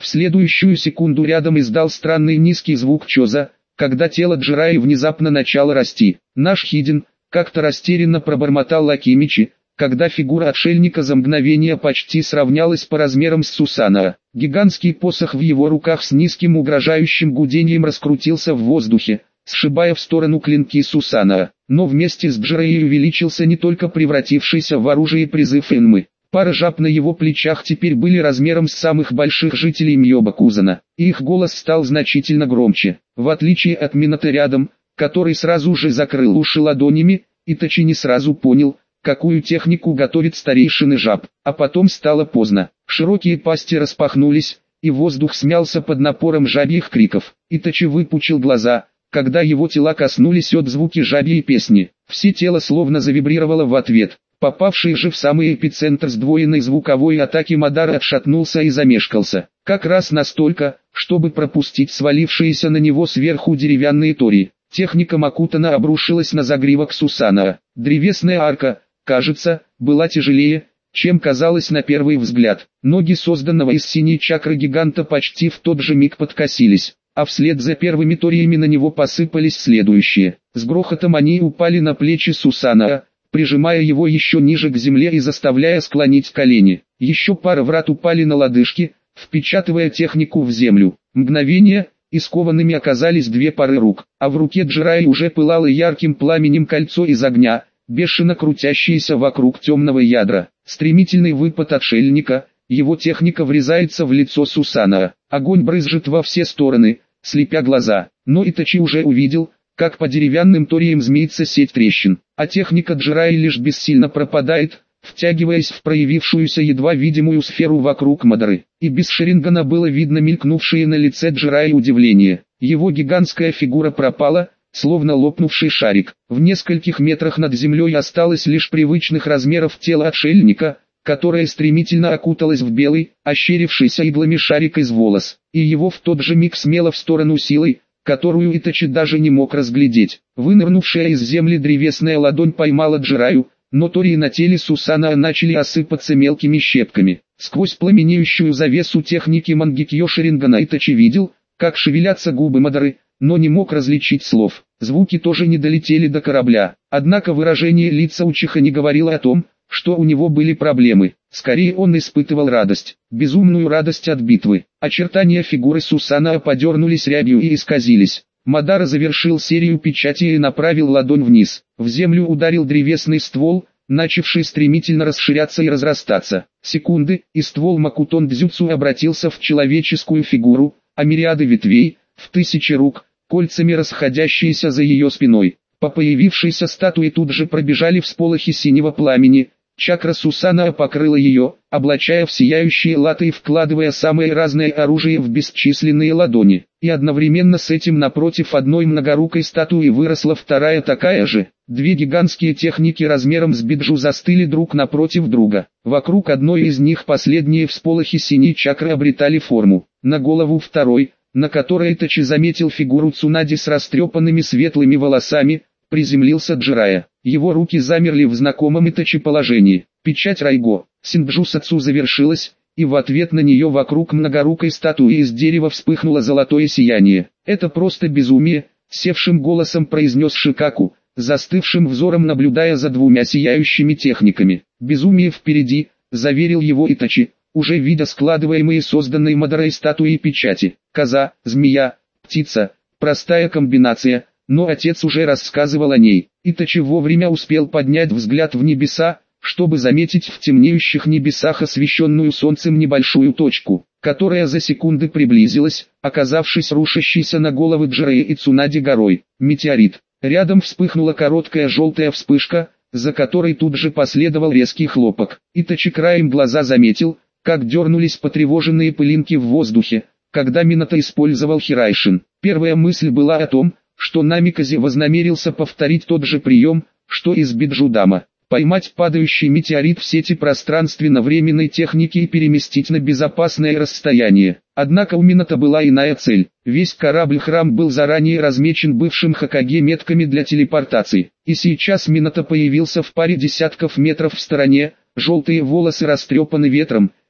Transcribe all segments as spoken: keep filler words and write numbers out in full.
В следующую секунду рядом издал странный низкий звук Чоза, когда тело Джираи внезапно начало расти. «Наш Хиден», — как-то растерянно пробормотал Акимичи, когда фигура отшельника за мгновение почти сравнялась по размерам с Сусанаа. Гигантский посох в его руках с низким угрожающим гудением раскрутился в воздухе, сшибая в сторону клинки Сусанаа. Но вместе с Джираей увеличился не только превратившийся в оружие призыв Энмы. Пара жаб на его плечах теперь были размером с самых больших жителей Мьёбакузана, и их голос стал значительно громче. В отличие от Минато рядом, который сразу же закрыл уши ладонями, Итачи не сразу понял, какую технику готовит старейшины жаб. А потом стало поздно. Широкие пасти распахнулись, и воздух смялся под напором жабьих криков. Итачи выпучил глаза, когда его тела коснулись от звуки жабьей песни. Все тело словно завибрировало в ответ. Попавший же в самый эпицентр сдвоенной звуковой атаки Мадара отшатнулся и замешкался. Как раз настолько, чтобы пропустить свалившиеся на него сверху деревянные тори. Техника Макутана обрушилась на загривок Сусанаа. Древесная арка, кажется, была тяжелее, чем казалось на первый взгляд. Ноги созданного из синей чакры гиганта почти в тот же миг подкосились, а вслед за первыми ториями на него посыпались следующие. С грохотом они упали на плечи Сусанаа, прижимая его еще ниже к земле и заставляя склонить колени. Еще пара врат упали на лодыжки, впечатывая технику в землю. Мгновение, и скованными оказались две пары рук, а в руке Джираи уже пылало ярким пламенем кольцо из огня, бешено крутящееся вокруг темного ядра. Стремительный выпад отшельника, его техника врезается в лицо Сусанаа. Огонь брызжет во все стороны, слепя глаза, но Итачи уже увидел, как по деревянным ториям змеится сеть трещин, а техника Джираи лишь бессильно пропадает, втягиваясь в проявившуюся едва видимую сферу вокруг Мадары. И без Шарингана было видно мелькнувшее на лице Джираи удивление. Его гигантская фигура пропала, словно лопнувший шарик. В нескольких метрах над землей осталось лишь привычных размеров тело отшельника, которое стремительно окуталось в белый, ощерившийся иглами шарик из волос, и его в тот же миг смело в сторону силой, которую Итачи даже не мог разглядеть. Вынырнувшая из земли древесная ладонь поймала Джираю, но тории на теле Сусанаа начали осыпаться мелкими щепками. Сквозь пламенеющую завесу техники Мангекьё Шарингана Итачи видел, как шевелятся губы Мадары, но не мог различить слов. Звуки тоже не долетели до корабля. Однако выражение лица Учиха не говорило о том, что у него были проблемы. Скорее он испытывал радость, безумную радость от битвы. Очертания фигуры Сусанаа подернулись рябью и исказились. Мадара завершил серию печати и направил ладонь вниз. В землю ударил древесный ствол, начавший стремительно расширяться и разрастаться. Секунды, и ствол Макутон Дзюцу обратился в человеческую фигуру, а мириады ветвей, в тысячи рук, кольцами расходящиеся за ее спиной. По появившейся статуе тут же пробежали всполохи синего пламени. Чакра Сусанаа покрыла ее, облачая в сияющие латы и вкладывая самое разное оружие в бесчисленные ладони. И одновременно с этим напротив одной многорукой статуи выросла вторая такая же. Две гигантские техники размером с биджу застыли друг напротив друга. Вокруг одной из них последние всполохи синей чакры обретали форму. На голову второй, на которой Итачи заметил фигуру Цунади с растрепанными светлыми волосами, приземлился Джирая. Его руки замерли в знакомом Итачи положении. Печать Райго, Синджусацу завершилась, и в ответ на нее вокруг многорукой статуи из дерева вспыхнуло золотое сияние. «Это просто безумие», — севшим голосом произнес Шикаку, застывшим взором наблюдая за двумя сияющими техниками. «Безумие впереди», — заверил его Итачи, уже видя складываемые созданной Мадарой статуи печати. Коза, змея, птица, простая комбинация, но отец уже рассказывал о ней. Итачи вовремя успел поднять взгляд в небеса, чтобы заметить в темнеющих небесах освещенную солнцем небольшую точку, которая за секунды приблизилась, оказавшись рушащейся на головы Джираи и Цунади горой. Метеорит. Рядом вспыхнула короткая желтая вспышка, за которой тут же последовал резкий хлопок. Итачи краем глаза заметил, как дернулись потревоженные пылинки в воздухе, когда Минато использовал Хирайшин. Первая мысль была о том, что Намиказе вознамерился повторить тот же прием, что и с Биджудама. Поймать падающий метеорит в сети пространственно-временной техники и переместить на безопасное расстояние. Однако у Минато была иная цель. Весь корабль-храм был заранее размечен бывшим Хокаге метками для телепортации. И сейчас Минато появился в паре десятков метров в стороне, желтые волосы растрепаны ветром,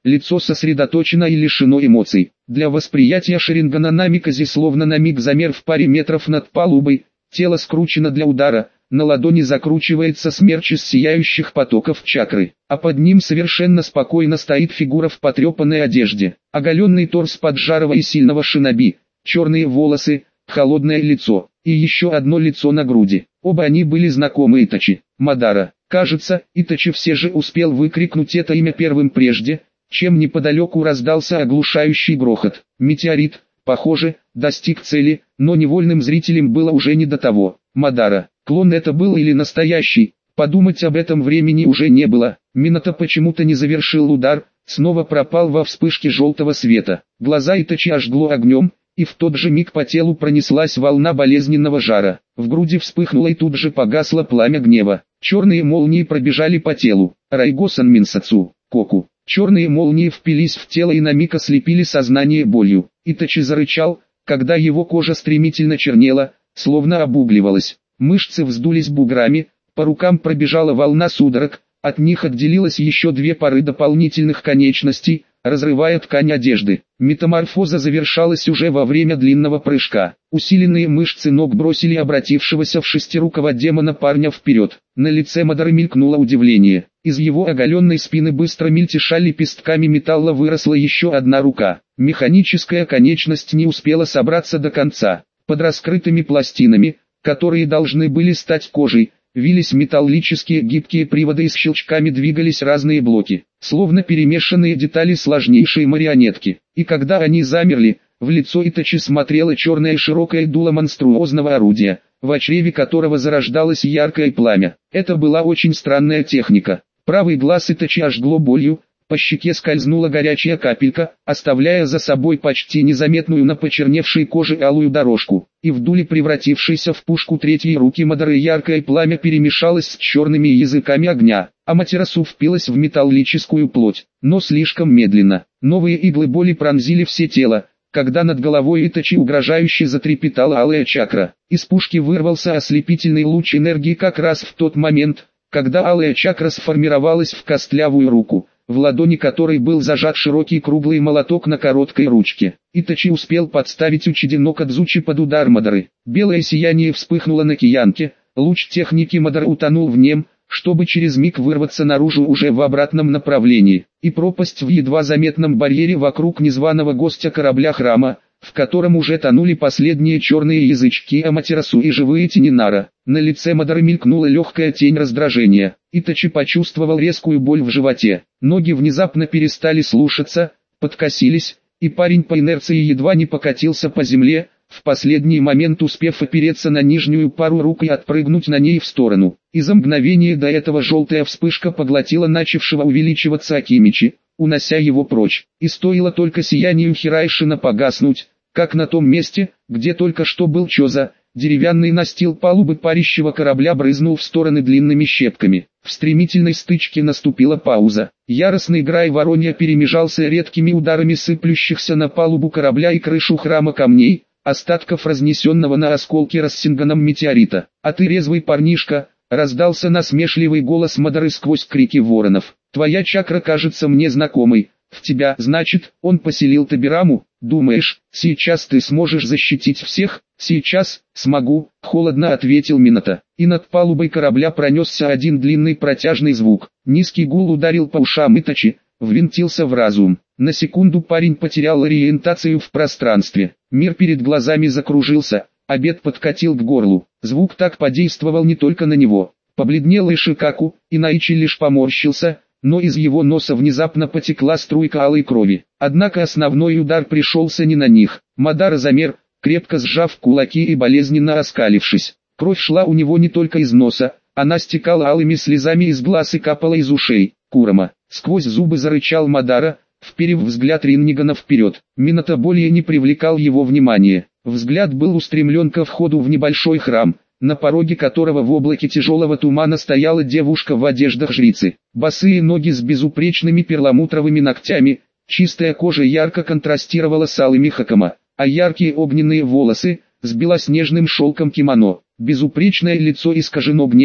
лицо сосредоточено и лишено эмоций. Для восприятия Шарингана Намикази словно на миг замер в паре метров над палубой, тело скручено для удара, на ладони закручивается смерч из сияющих потоков чакры, а под ним совершенно спокойно стоит фигура в потрепанной одежде, оголенный торс поджарого и сильного шиноби, черные волосы, холодное лицо, и еще одно лицо на груди. Оба они были знакомы Итачи. Мадара. Кажется, Итачи все же успел выкрикнуть это имя первым прежде, чем неподалеку раздался оглушающий грохот. Метеорит, похоже, достиг цели, но невольным зрителям было уже не до того. Мадара. Клон это был или настоящий? Подумать об этом времени уже не было. Минато почему-то не завершил удар, снова пропал во вспышке желтого света. Глаза Итачи ожгло огнем, и в тот же миг по телу пронеслась волна болезненного жара. В груди вспыхнуло и тут же погасло пламя гнева. Черные молнии пробежали по телу. Райго-сан Минсацу, Коку. Черные молнии впились в тело и на миг ослепили сознание болью. Итачи зарычал, когда его кожа стремительно чернела, словно обугливалась. Мышцы вздулись буграми, по рукам пробежала волна судорог, от них отделилось еще две пары дополнительных конечностей, разрывая ткань одежды. Метаморфоза завершалась уже во время длинного прыжка. Усиленные мышцы ног бросили обратившегося в шестирукого демона парня вперед. На лице Мадары мелькнуло удивление. Из его оголенной спины быстро мельтеша лепестками металла выросла еще одна рука. Механическая конечность не успела собраться до конца. Под раскрытыми пластинами, которые должны были стать кожей, вились металлические гибкие приводы и с щелчками двигались разные блоки, словно перемешанные детали сложнейшей марионетки. И когда они замерли, в лицо Итачи смотрело черное широкое дуло монструозного орудия, в чреве которого зарождалось яркое пламя. Это была очень странная техника. Правый глаз Итачи ожгло болью, по щеке скользнула горячая капелька, оставляя за собой почти незаметную на почерневшей коже алую дорожку, и в дуле превратившейся в пушку третьей руки Мадары яркое пламя перемешалось с черными языками огня. Аматерасу впилась в металлическую плоть, но слишком медленно. Новые иглы боли пронзили все тело, когда над головой Итачи угрожающе затрепетала алая чакра. Из пушки вырвался ослепительный луч энергии как раз в тот момент, когда алая чакра сформировалась в костлявую руку, в ладони которой был зажат широкий круглый молоток на короткой ручке. Итачи успел подставить Учиди но Кадзучи под удар Мадары. Белое сияние вспыхнуло на киянке, луч техники Мадары утонул в нем, чтобы через миг вырваться наружу уже в обратном направлении, и пропасть в едва заметном барьере вокруг незваного гостя корабля храма, в котором уже тонули последние черные язычки Аматерасу и живые тени Нара. На лице Мадары мелькнула легкая тень раздражения. Итачи почувствовал резкую боль в животе. Ноги внезапно перестали слушаться, подкосились, и парень по инерции едва не покатился по земле, в последний момент успев опереться на нижнюю пару рук и отпрыгнуть на ней в сторону. И за мгновение до этого желтая вспышка поглотила начавшего увеличиваться Акимичи, унося его прочь. И стоило только сиянию Хирайшина погаснуть, как на том месте, где только что был Чоза, деревянный настил палубы парящего корабля брызнул в стороны длинными щепками. В стремительной стычке наступила пауза. Яростный грай воронья перемежался редкими ударами сыплющихся на палубу корабля и крышу храма камней, остатков разнесенного на осколки Рассинганом метеорита. «А ты резвый парнишка», — раздался насмешливый голос Мадары сквозь крики воронов. «Твоя чакра кажется мне знакомой. В тебя, значит, он поселил Табираму? Думаешь, сейчас ты сможешь защитить всех?» «Сейчас, смогу», — холодно ответил Минато. И над палубой корабля пронесся один длинный протяжный звук. Низкий гул ударил по ушам Итачи, ввинтился в разум. На секунду парень потерял ориентацию в пространстве. Мир перед глазами закружился, обед подкатил к горлу. Звук так подействовал не только на него. Побледнел и Шикаку, и Наичи лишь поморщился, но из его носа внезапно потекла струйка алой крови. Однако основной удар пришелся не на них. Мадара замер, крепко сжав кулаки и болезненно оскалившись. Кровь шла у него не только из носа, она стекала алыми слезами из глаз и капала из ушей. «Курама!» — сквозь зубы зарычал Мадара, вперев взгляд Рингана вперед. Минато более не привлекал его внимания. Взгляд был устремлен ко входу в небольшой храм, на пороге которого в облаке тяжелого тумана стояла девушка в одеждах жрицы. Босые ноги с безупречными перламутровыми ногтями, чистая кожа ярко контрастировала с алыми хакама, а яркие огненные волосы, с белоснежным шелком кимоно. Безупречное лицо искажено гневом,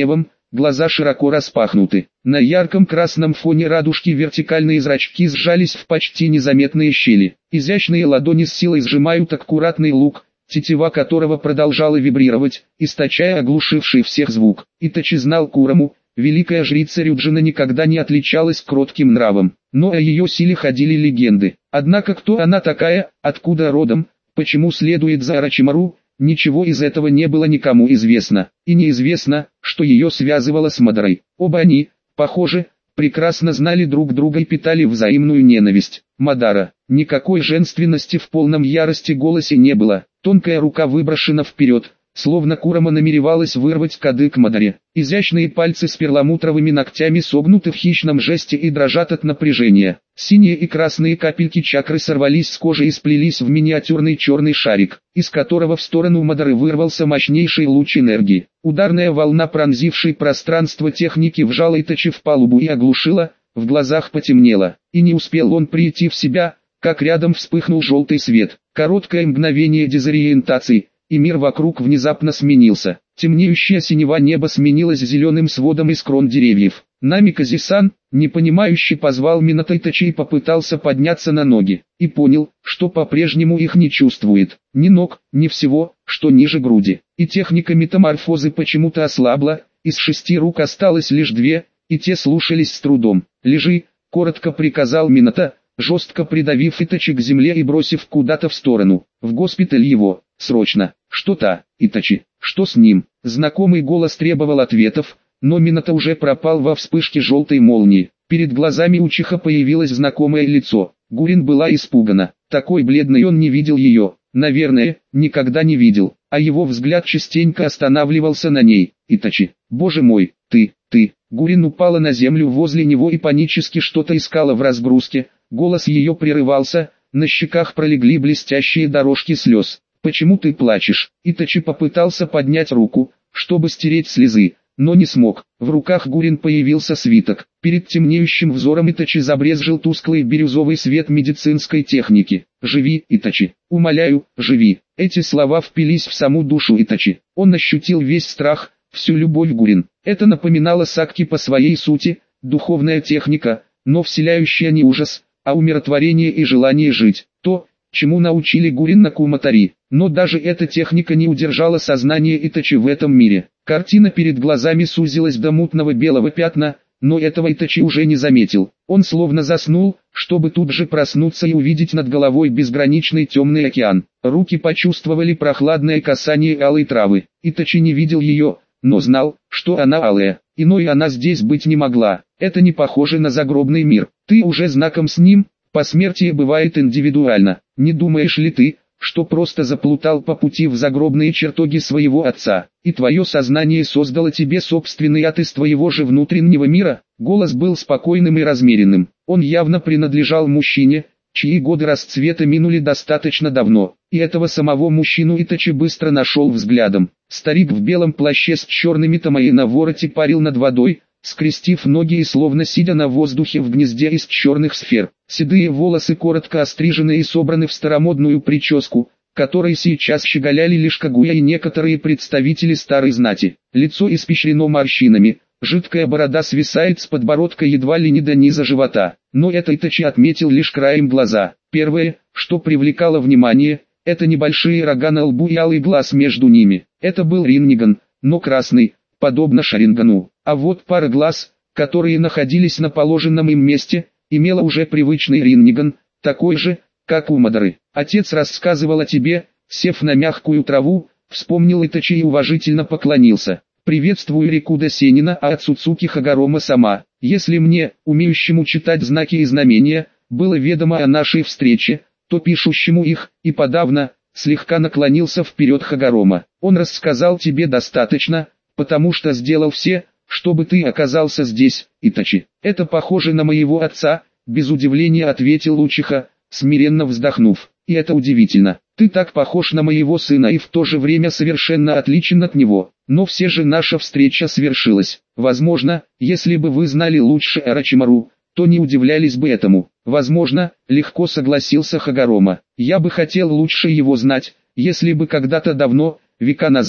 глаза широко распахнуты. На ярком красном фоне радужки вертикальные зрачки сжались в почти незаметные щели. Изящные ладони с силой сжимают аккуратный лук, тетива которого продолжала вибрировать, источая оглушивший всех звук. Итачи знал Кураму, великая жрица Рюджина никогда не отличалась кротким нравом, но о ее силе ходили легенды. Однако кто она такая, откуда родом, почему следует за Орочимару, ничего из этого не было никому известно. И неизвестно, что ее связывало с Мадарой. Оба они, похоже, прекрасно знали друг друга и питали взаимную ненависть. Мадара. Никакой женственности в полном ярости голосе не было. Тонкая рука выброшена вперед, словно Курама намеревалась вырвать кадык Мадаре. Изящные пальцы с перламутровыми ногтями согнуты в хищном жесте и дрожат от напряжения. Синие и красные капельки чакры сорвались с кожи и сплелись в миниатюрный черный шарик, из которого в сторону Мадары вырвался мощнейший луч энергии. Ударная волна, пронзившей пространство техники, вжала Итачи в палубу и оглушила, в глазах потемнело. И не успел он прийти в себя, как рядом вспыхнул желтый свет. Короткое мгновение дезориентации, и мир вокруг внезапно сменился. Темнеющее синева небо сменилось зеленым сводом из крон деревьев. Намикази-сан, непонимающе позвал Минато Итачи и попытался подняться на ноги, и понял, что по-прежнему их не чувствует. Ни ног, ни всего, что ниже груди. И техника метаморфозы почему-то ослабла, из шести рук осталось лишь две, и те слушались с трудом. «Лежи», — коротко приказал Минато, жестко придавив Итачи к земле и бросив куда-то в сторону. «В госпиталь его, срочно». «Что-то, Итачи, что с ним?» Знакомый голос требовал ответов, но Минато уже пропал во вспышке желтой молнии. Перед глазами Учиха появилось знакомое лицо. Гурин была испугана. Такой бледной он не видел ее. Наверное, никогда не видел. А его взгляд частенько останавливался на ней. «Итачи, боже мой, ты, ты». Гурин упала на землю возле него и панически что-то искала в разгрузке. Голос ее прерывался, на щеках пролегли блестящие дорожки слез. «Почему ты плачешь?» Итачи попытался поднять руку, чтобы стереть слезы, но не смог. В руках Гурин появился свиток. Перед темнеющим взором Итачи забрезжил тусклый бирюзовый свет медицинской техники. «Живи, Итачи, умоляю, живи». Эти слова впились в саму душу Итачи. Он ощутил весь страх, всю любовь Гурин. Это напоминало сакки по своей сути, духовная техника, но вселяющая не ужас, а умиротворение и желание жить. То, чему научили Гурин на Куматари. Но даже эта техника не удержала сознание Итачи в этом мире. Картина перед глазами сузилась до мутного белого пятна, но этого Итачи уже не заметил. Он словно заснул, чтобы тут же проснуться и увидеть над головой безграничный темный океан. Руки почувствовали прохладное касание алой травы. Итачи не видел ее, но знал, что она алая. Иной она здесь быть не могла. Это не похоже на загробный мир. Ты уже знаком с ним, посмертие бывает индивидуально. Не думаешь ли ты, что просто заплутал по пути в загробные чертоги своего отца, и твое сознание создало тебе собственный ад из твоего же внутреннего мира? Голос был спокойным и размеренным. Он явно принадлежал мужчине, чьи годы расцвета минули достаточно давно, и этого самого мужчину Итачи быстро нашел взглядом. Старик в белом плаще с черными томаи на вороте парил над водой, скрестив ноги и словно сидя на воздухе в гнезде из черных сфер. Седые волосы коротко острижены и собраны в старомодную прическу, которой сейчас щеголяли лишь Кагуя и некоторые представители старой знати. Лицо испещрено морщинами, жидкая борода свисает с подбородка едва ли не до низа живота. Но это Итачи отметил лишь краем глаза. Первое, что привлекало внимание, это небольшие рога на лбу и алый глаз между ними. Это был Ринниган, но красный, подобно Шарингану. А вот пара глаз, которые находились на положенном им месте, имела уже привычный Ринниган, такой же, как у Мадары. «Отец рассказывал о тебе», сев на мягкую траву, вспомнил Итачи и уважительно поклонился. «Приветствую Рикуда Сенина, а Ацуцуки Хагарома сама. Если мне, умеющему читать знаки и знамения, было ведомо о нашей встрече, то пишущему их, и подавно», слегка наклонился вперед Хагарома. «Он рассказал тебе достаточно, потому что сделал все, чтобы ты оказался здесь, Итачи». «Это похоже на моего отца», без удивления ответил Учиха, смиренно вздохнув. «И это удивительно. Ты так похож на моего сына и в то же время совершенно отличен от него. Но все же наша встреча свершилась. Возможно, если бы вы знали лучше Орочимару, то не удивлялись бы этому». «Возможно», легко согласился Хагарома. «Я бы хотел лучше его знать, если бы когда-то давно, века назад,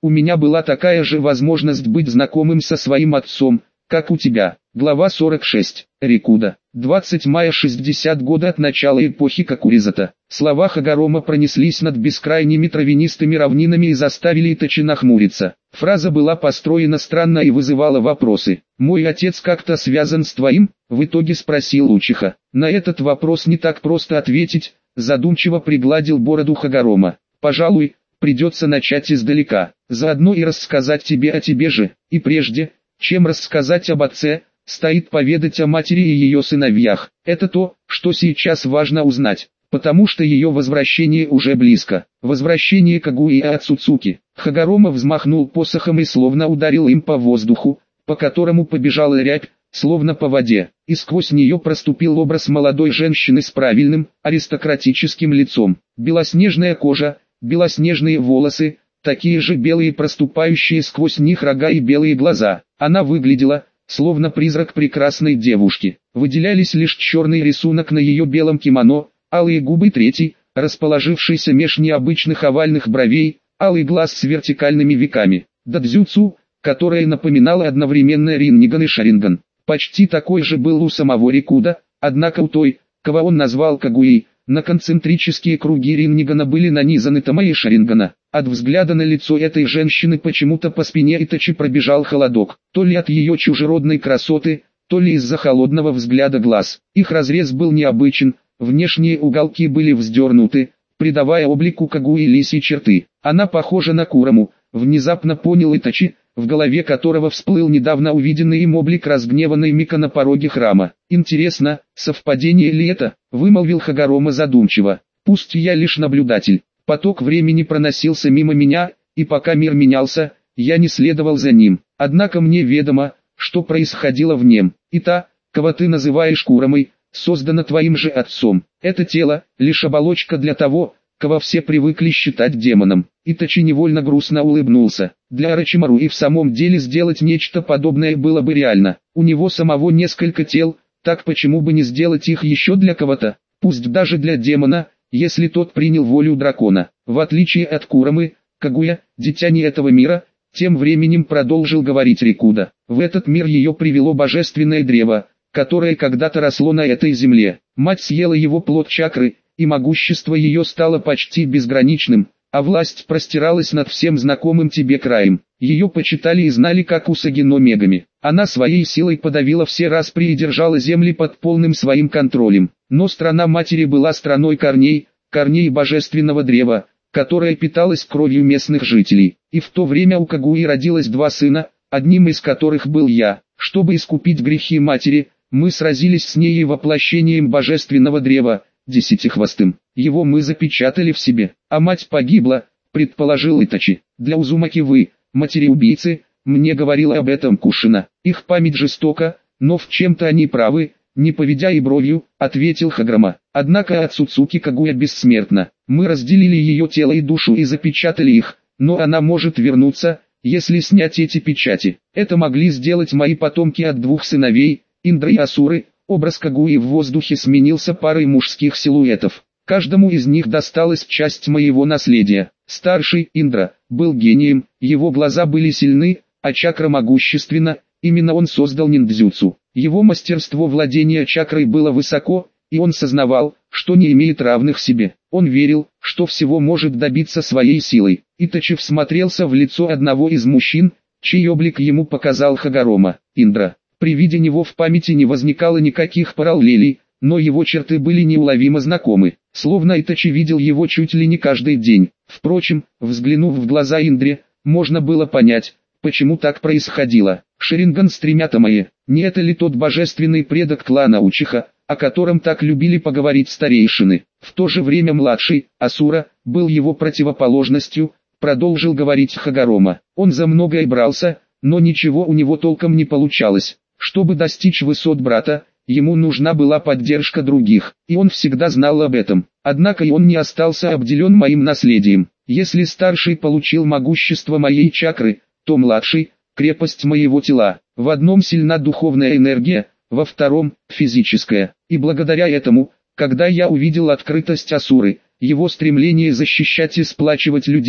У меня была такая же возможность быть знакомым со своим отцом, как у тебя. Глава сорок шесть. Рикуда. двадцатого мая шестьдесят года от начала эпохи Какуризата. Слова Хагорома пронеслись над бескрайними травянистыми равнинами и заставили Итачи нахмуриться. Фраза была построена странно и вызывала вопросы. «Мой отец как-то связан с твоим?» — в итоге спросил Учиха. На этот вопрос не так просто ответить, задумчиво пригладил бороду Хагорома. «Пожалуй, придется начать издалека, заодно и рассказать тебе о тебе же, и прежде, чем рассказать об отце, стоит поведать о матери и ее сыновьях. Это то, что сейчас важно узнать, потому что ее возвращение уже близко. Возвращение Кагуи и Ацуцуки». Хагорома взмахнул посохом и словно ударил им по воздуху, по которому побежала рябь, словно по воде, и сквозь нее проступил образ молодой женщины с правильным, аристократическим лицом. Белоснежная кожа, белоснежные волосы, такие же белые, проступающие сквозь них рога и белые глаза. Она выглядела, словно призрак прекрасной девушки. Выделялись лишь черный рисунок на ее белом кимоно, алые губы третий, расположившийся меж необычных овальных бровей, алый глаз с вертикальными веками, дадзюцу, которая напоминала одновременно Ринниган и Шаринган. Почти такой же был у самого Рикуда, однако у той, кого он назвал Кагуей, на концентрические круги Риннигана были нанизаны Тома и Шарингана. От взгляда на лицо этой женщины почему-то по спине Итачи пробежал холодок, то ли от ее чужеродной красоты, то ли из-за холодного взгляда глаз. Их разрез был необычен, внешние уголки были вздернуты, придавая облику Кагуи лисьи черты. Она похожа на Курому, внезапно понял Итачи, в голове которого всплыл недавно увиденный им облик разгневанной Мика на пороге храма. «Интересно, совпадение ли это?» — вымолвил Хагорома задумчиво. «Пусть я лишь наблюдатель. Поток времени проносился мимо меня, и пока мир менялся, я не следовал за ним. Однако мне ведомо, что происходило в нем. И та, кого ты называешь Куромой, создана твоим же отцом. Это тело — лишь оболочка для того, кого все привыкли считать демоном». Итачи невольно грустно улыбнулся. Для Орочимару и в самом деле сделать нечто подобное было бы реально. У него самого несколько тел, так почему бы не сделать их еще для кого-то, пусть даже для демона, если тот принял волю дракона. В отличие от Куромы, Кагуя, дитя не этого мира, тем временем продолжил говорить Рикуда. В этот мир ее привело божественное древо, которое когда-то росло на этой земле. Мать съела его плод чакры, и могущество ее стало почти безграничным, а власть простиралась над всем знакомым тебе краем. Ее почитали и знали как Усаги но Мегами. Она своей силой подавила все распри и держала земли под полным своим контролем. Но страна матери была страной корней, корней божественного древа, которая питалась кровью местных жителей. И в то время у Кагуи родилось два сына, одним из которых был я. Чтобы искупить грехи матери, мы сразились с ней воплощением божественного древа, десятихвостым. Его мы запечатали в себе, а мать погибла, предположил Итачи. Для Узумаки вы, матери-убийцы, мне говорила об этом Кушина. Их память жестока, но в чем-то они правы, не поведя и бровью, ответил Хагорома. Однако Ацуцуки Кагуя бессмертна. Мы разделили ее тело и душу и запечатали их, но она может вернуться, если снять эти печати. Это могли сделать мои потомки от двух сыновей, Индры и Асуры. Образ Кагуи в воздухе сменился парой мужских силуэтов. Каждому из них досталась часть моего наследия. Старший, Индра, был гением, его глаза были сильны, а чакра могущественна, именно он создал ниндзюцу. Его мастерство владения чакрой было высоко, и он сознавал, что не имеет равных себе. Он верил, что всего может добиться своей силой. Итачи всмотрелся в лицо одного из мужчин, чей облик ему показал Хагорома. Индра. При виде него в памяти не возникало никаких параллелей, но его черты были неуловимо знакомы, словно Итачи видел его чуть ли не каждый день. Впрочем, взглянув в глаза Индре, можно было понять, почему так происходило. Шаринган с тремя Томае, не это ли тот божественный предок клана Учиха, о котором так любили поговорить старейшины? В то же время младший, Асура, был его противоположностью, продолжил говорить Хагорома. Он за многое брался, но ничего у него толком не получалось. Чтобы достичь высот брата, ему нужна была поддержка других, и он всегда знал об этом. Однако и он не остался обделен моим наследием. Если старший получил могущество моей чакры, то младший – крепость моего тела. В одном сильна духовная энергия, во втором – физическая. И благодаря этому, когда я увидел открытость Асуры, его стремление защищать и сплачивать людей,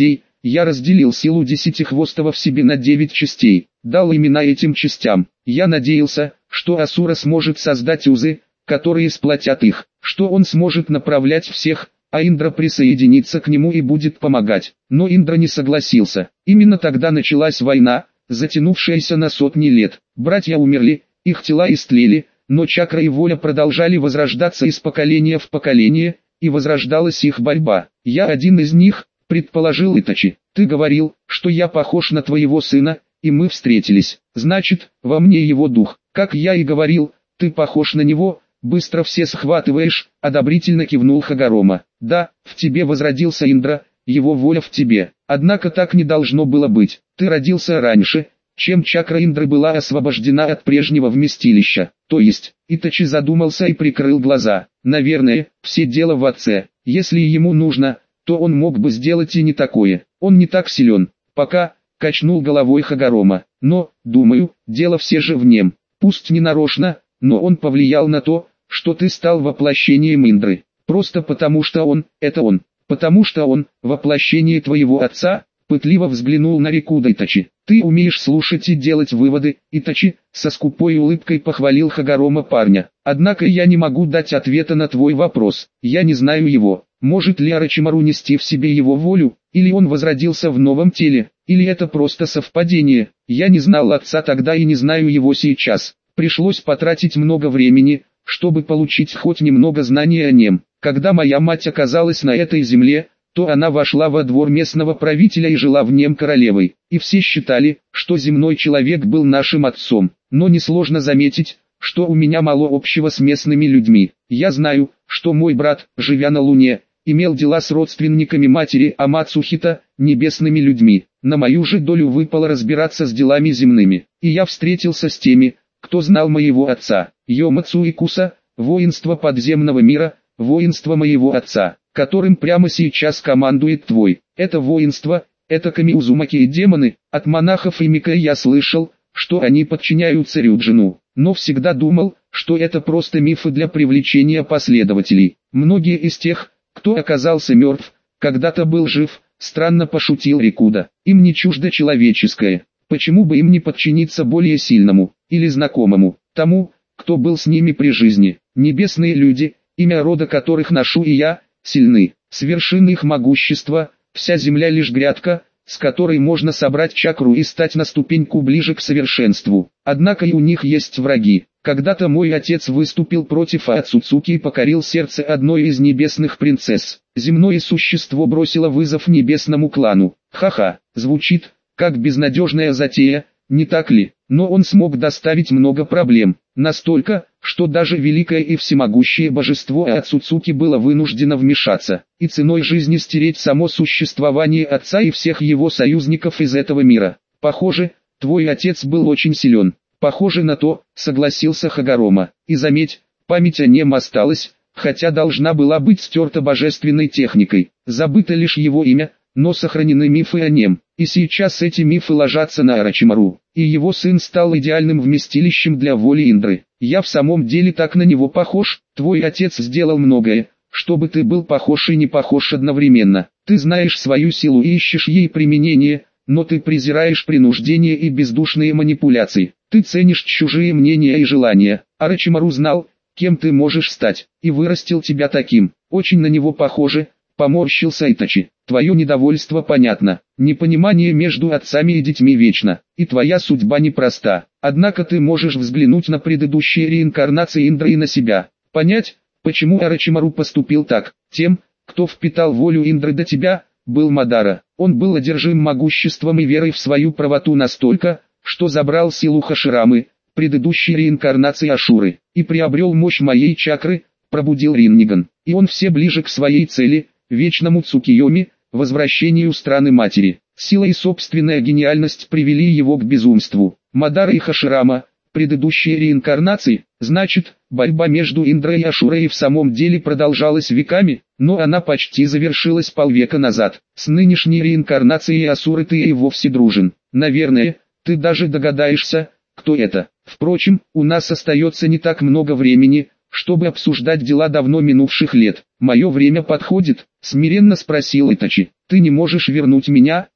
Я разделил силу Десятихвостого в себе на девять частей, дал имена этим частям. Я надеялся, что Асура сможет создать узы, которые сплотят их, что он сможет направлять всех, а Индра присоединится к нему и будет помогать. Но Индра не согласился. Именно тогда началась война, затянувшаяся на сотни лет. Братья умерли, их тела истлели, но чакра и воля продолжали возрождаться из поколения в поколение, и возрождалась их борьба. Я один из них, предположил Итачи. Ты говорил, что я похож на твоего сына, и мы встретились. Значит, во мне его дух. Как я и говорил, ты похож на него, быстро все схватываешь, одобрительно кивнул Хагорома. Да, в тебе возродился Индра, его воля в тебе. Однако так не должно было быть. Ты родился раньше, чем чакра Индры была освобождена от прежнего вместилища. То есть, Итачи задумался и прикрыл глаза. Наверное, все дело в отце. Если ему нужно, то он мог бы сделать и не такое. Он не так силен. Пока, качнул головой Хагорома. Но, думаю, дело все же в нем. Пусть не нарочно, но он повлиял на то, что ты стал воплощением Индры. Просто потому что он, это он. Потому что он, воплощение твоего отца, пытливо взглянул на Рикуда Итачи. Ты умеешь слушать и делать выводы, Итачи, со скупой улыбкой похвалил Хагорома парня. Однако я не могу дать ответа на твой вопрос. Я не знаю его. Может ли Орочимару нести в себе его волю, или он возродился в новом теле, или это просто совпадение. Я не знал отца тогда и не знаю его сейчас. Пришлось потратить много времени, чтобы получить хоть немного знаний о нем. Когда моя мать оказалась на этой земле, то она вошла во двор местного правителя и жила в нем королевой. И все считали, что земной человек был нашим отцом. Но несложно заметить, что у меня мало общего с местными людьми. Я знаю, что мой брат, живя на Луне, имел дела с родственниками матери Амацухита, небесными людьми. На мою же долю выпало разбираться с делами земными. И я встретился с теми, кто знал моего отца. Йомацу и Куса, воинство подземного мира, воинство моего отца, которым прямо сейчас командует твой. Это воинство, это Камиузумаки и демоны. От монахов и Микэ я слышал, что они подчиняются Рюджину, но всегда думал, что это просто мифы для привлечения последователей. Многие из тех, кто оказался мертв, когда-то был жив, странно пошутил Рикуда. Им не чуждо человеческое. Почему бы им не подчиниться более сильному, или знакомому, тому, кто был с ними при жизни? Небесные люди, имя рода которых ношу и я, сильны. С вершины их могущества, вся земля лишь грядка, с которой можно собрать чакру и стать на ступеньку ближе к совершенству. Однако и у них есть враги. Когда-то мой отец выступил против Ацуцуки и покорил сердце одной из небесных принцесс. Земное существо бросило вызов небесному клану. Ха-ха, звучит как безнадежная затея, не так ли? Но он смог доставить много проблем. Настолько, что даже великое и всемогущее божество Ацуцуки было вынуждено вмешаться, и ценой жизни стереть само существование отца и всех его союзников из этого мира. Похоже, твой отец был очень силен. Похоже на то, согласился Хагорома. И заметь, память о нем осталась, хотя должна была быть стерта божественной техникой. Забыто лишь его имя, но сохранены мифы о нем. И сейчас эти мифы ложатся на Орочимару, и его сын стал идеальным вместилищем для воли Индры. Я в самом деле так на него похож? Твой отец сделал многое, чтобы ты был похож и не похож одновременно. Ты знаешь свою силу и ищешь ей применение, но ты презираешь принуждение и бездушные манипуляции. Ты ценишь чужие мнения и желания. Орочимару знал, кем ты можешь стать, и вырастил тебя таким. Очень на него похоже. Поморщился Итачи. Твое недовольство понятно. Непонимание между отцами и детьми вечно. И твоя судьба непроста. Однако ты можешь взглянуть на предыдущие реинкарнации Индры и на себя. Понять, почему Орочимару поступил так. Тем, кто впитал волю Индры до тебя, был Мадара. Он был одержим могуществом и верой в свою правоту настолько, что забрал силу Хаширамы, предыдущей реинкарнации Ашуры, и приобрел мощь моей чакры, пробудил Ринниган. И он все ближе к своей цели, вечному Цукиоми, возвращению страны матери. Сила и собственная гениальность привели его к безумству. Мадара и Хаширама, предыдущие реинкарнации, значит, борьба между Индрой и Ашурой в самом деле продолжалась веками, но она почти завершилась полвека назад. С нынешней реинкарнацией Асуры ты и вовсе дружен. Наверное, ты даже догадаешься, кто это. Впрочем, у нас остается не так много времени, чтобы обсуждать дела давно минувших лет. Мое время подходит, смиренно спросил Итачи. Ты не можешь вернуть меня,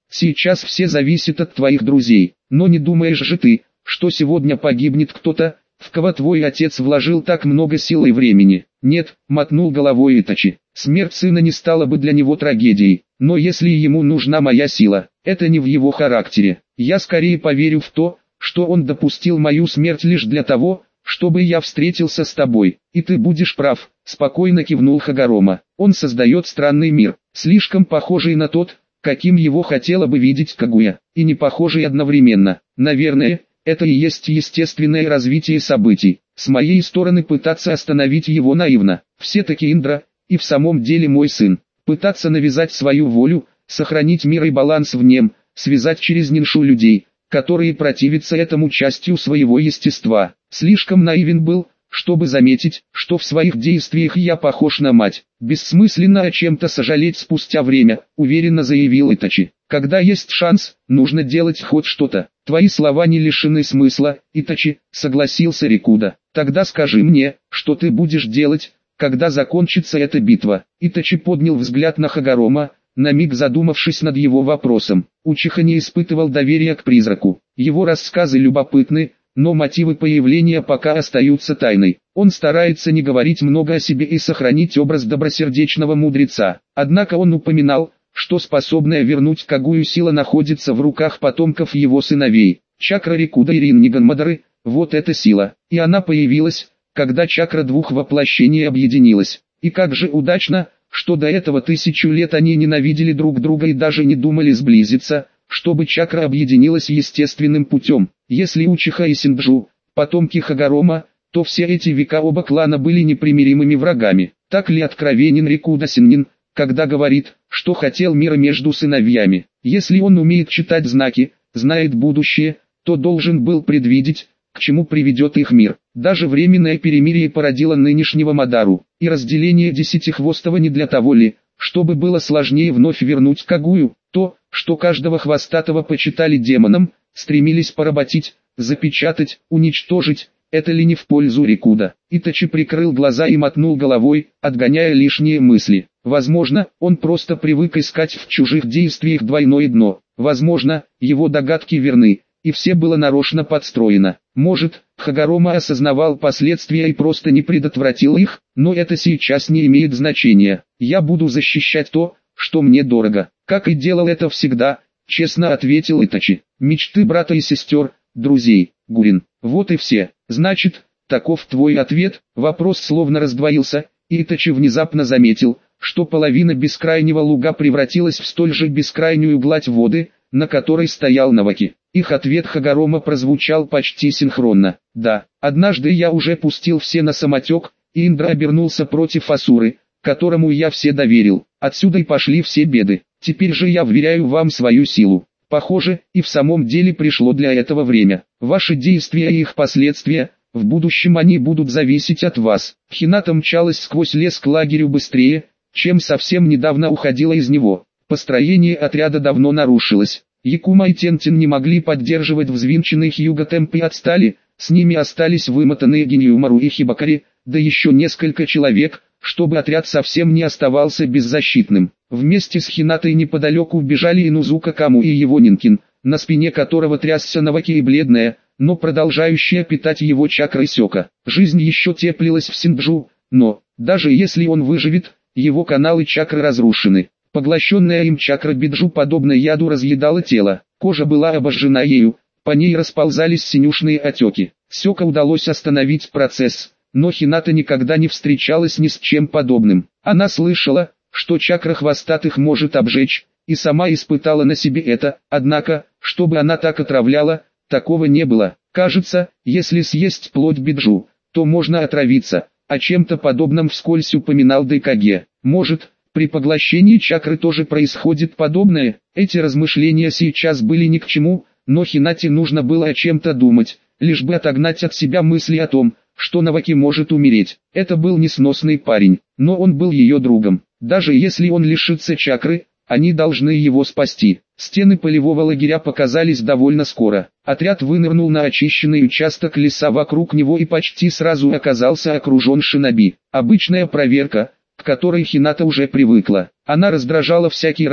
Сейчас все зависит от твоих друзей, но не думаешь же ты, что сегодня погибнет кто-то, в кого твой отец вложил так много сил и времени? Нет, мотнул головой Итачи. Смерть сына не стала бы для него трагедией, но если ему нужна моя сила, это не в его характере. Я скорее поверю в то, что он допустил мою смерть лишь для того, чтобы я встретился с тобой, и ты будешь прав, спокойно кивнул Хагорома. Он создает странный мир, слишком похожий на тот, каким его хотела бы видеть Кагуя, и не похожий одновременно. Наверное, это и есть естественное развитие событий. С моей стороны пытаться остановить его наивно. Все-таки Индра, и в самом деле мой сын. Пытаться навязать свою волю, сохранить мир и баланс в нем, связать через Ниншу людей, которые противятся этому частью своего естества. Слишком наивен был, чтобы заметить, что в своих действиях я похож на мать. Бессмысленно о чем-то сожалеть спустя время, уверенно заявил Итачи. Когда есть шанс, нужно делать хоть что-то. Твои слова не лишены смысла, Итачи, согласился Рикуда. Тогда скажи мне, что ты будешь делать, когда закончится эта битва. Итачи поднял взгляд на Хагорома, на миг задумавшись над его вопросом. Учиха не испытывал доверия к призраку. Его рассказы любопытны, но мотивы появления пока остаются тайной. Он старается не говорить много о себе и сохранить образ добросердечного мудреца. Однако он упоминал, что способная вернуть Кагую сила находится в руках потомков его сыновей. Чакра Рикуда и Ринниганмадары, вот эта сила. И она появилась, когда чакра двух воплощений объединилась. И как же удачно, что до этого тысячу лет они ненавидели друг друга и даже не думали сблизиться, чтобы чакра объединилась естественным путем. Если Учиха и Синджу, потомки Хагорома, то все эти века оба клана были непримиримыми врагами. Так ли откровенен Рикуда Синнин, когда говорит, что хотел мира между сыновьями? Если он умеет читать знаки, знает будущее, то должен был предвидеть, к чему приведет их мир. Даже временное перемирие породило нынешнего Мадару, и разделение Десятихвостого не для того ли, чтобы было сложнее вновь вернуть Кагую. То, что каждого хвостатого почитали демоном, стремились поработить, запечатать, уничтожить, это ли не в пользу Рикуда? Итачи прикрыл глаза и мотнул головой, отгоняя лишние мысли. Возможно, он просто привык искать в чужих действиях двойное дно. Возможно, его догадки верны, и все было нарочно подстроено. Может, Хагорома осознавал последствия и просто не предотвратил их, но это сейчас не имеет значения. Я буду защищать то, что мне дорого, как и делал это всегда, честно ответил Итачи. Мечты брата и сестер, друзей, Гурин, вот и все. Значит, таков твой ответ? Вопрос словно раздвоился, и Итачи внезапно заметил, что половина бескрайнего луга превратилась в столь же бескрайнюю гладь воды, на которой стоял Наваки. Их ответ Хагорома прозвучал почти синхронно. Да, однажды я уже пустил все на самотек, и Индра обернулся против Асуры, которому я все доверил. Отсюда и пошли все беды. Теперь же я вверяю вам свою силу. Похоже, и в самом деле пришло для этого время. Ваши действия и их последствия, в будущем они будут зависеть от вас. Хината мчалась сквозь лес к лагерю быстрее, чем совсем недавно уходила из него. Построение отряда давно нарушилось. Якума и Тентин не могли поддерживать взвинченный Хьюго темп и отстали, с ними остались вымотанные Гиньюмару и Хибакари, да еще несколько человек, чтобы отряд совсем не оставался беззащитным. Вместе с Хинатой неподалеку бежали Инузука Каму и его Нинкин, на спине которого трясся Наваки и бледная, но продолжающая питать его чакрой Сёка. Жизнь еще теплилась в Синджу, но, даже если он выживет, его каналы чакры разрушены. Поглощенная им чакра Биджу подобно яду разъедала тело, кожа была обожжена ею, по ней расползались синюшные отеки. Сёка удалось остановить процесс, но Хината никогда не встречалась ни с чем подобным. Она слышала, что чакра хвостатых может обжечь, и сама испытала на себе это, однако, чтобы она так отравляла, такого не было. Кажется, если съесть плоть Биджу, то можно отравиться, о чем-то подобном вскользь упоминал Дайкаге. Может, при поглощении чакры тоже происходит подобное? Эти размышления сейчас были ни к чему, но Хинате нужно было о чем-то думать, лишь бы отогнать от себя мысли о том, что Наваки может умереть. Это был несносный парень, но он был ее другом. Даже если он лишится чакры, они должны его спасти. Стены полевого лагеря показались довольно скоро. Отряд вынырнул на очищенный участок леса вокруг него и почти сразу оказался окружен шиноби. Обычная проверка, к которой Хината уже привыкла. Она раздражала всякий раз,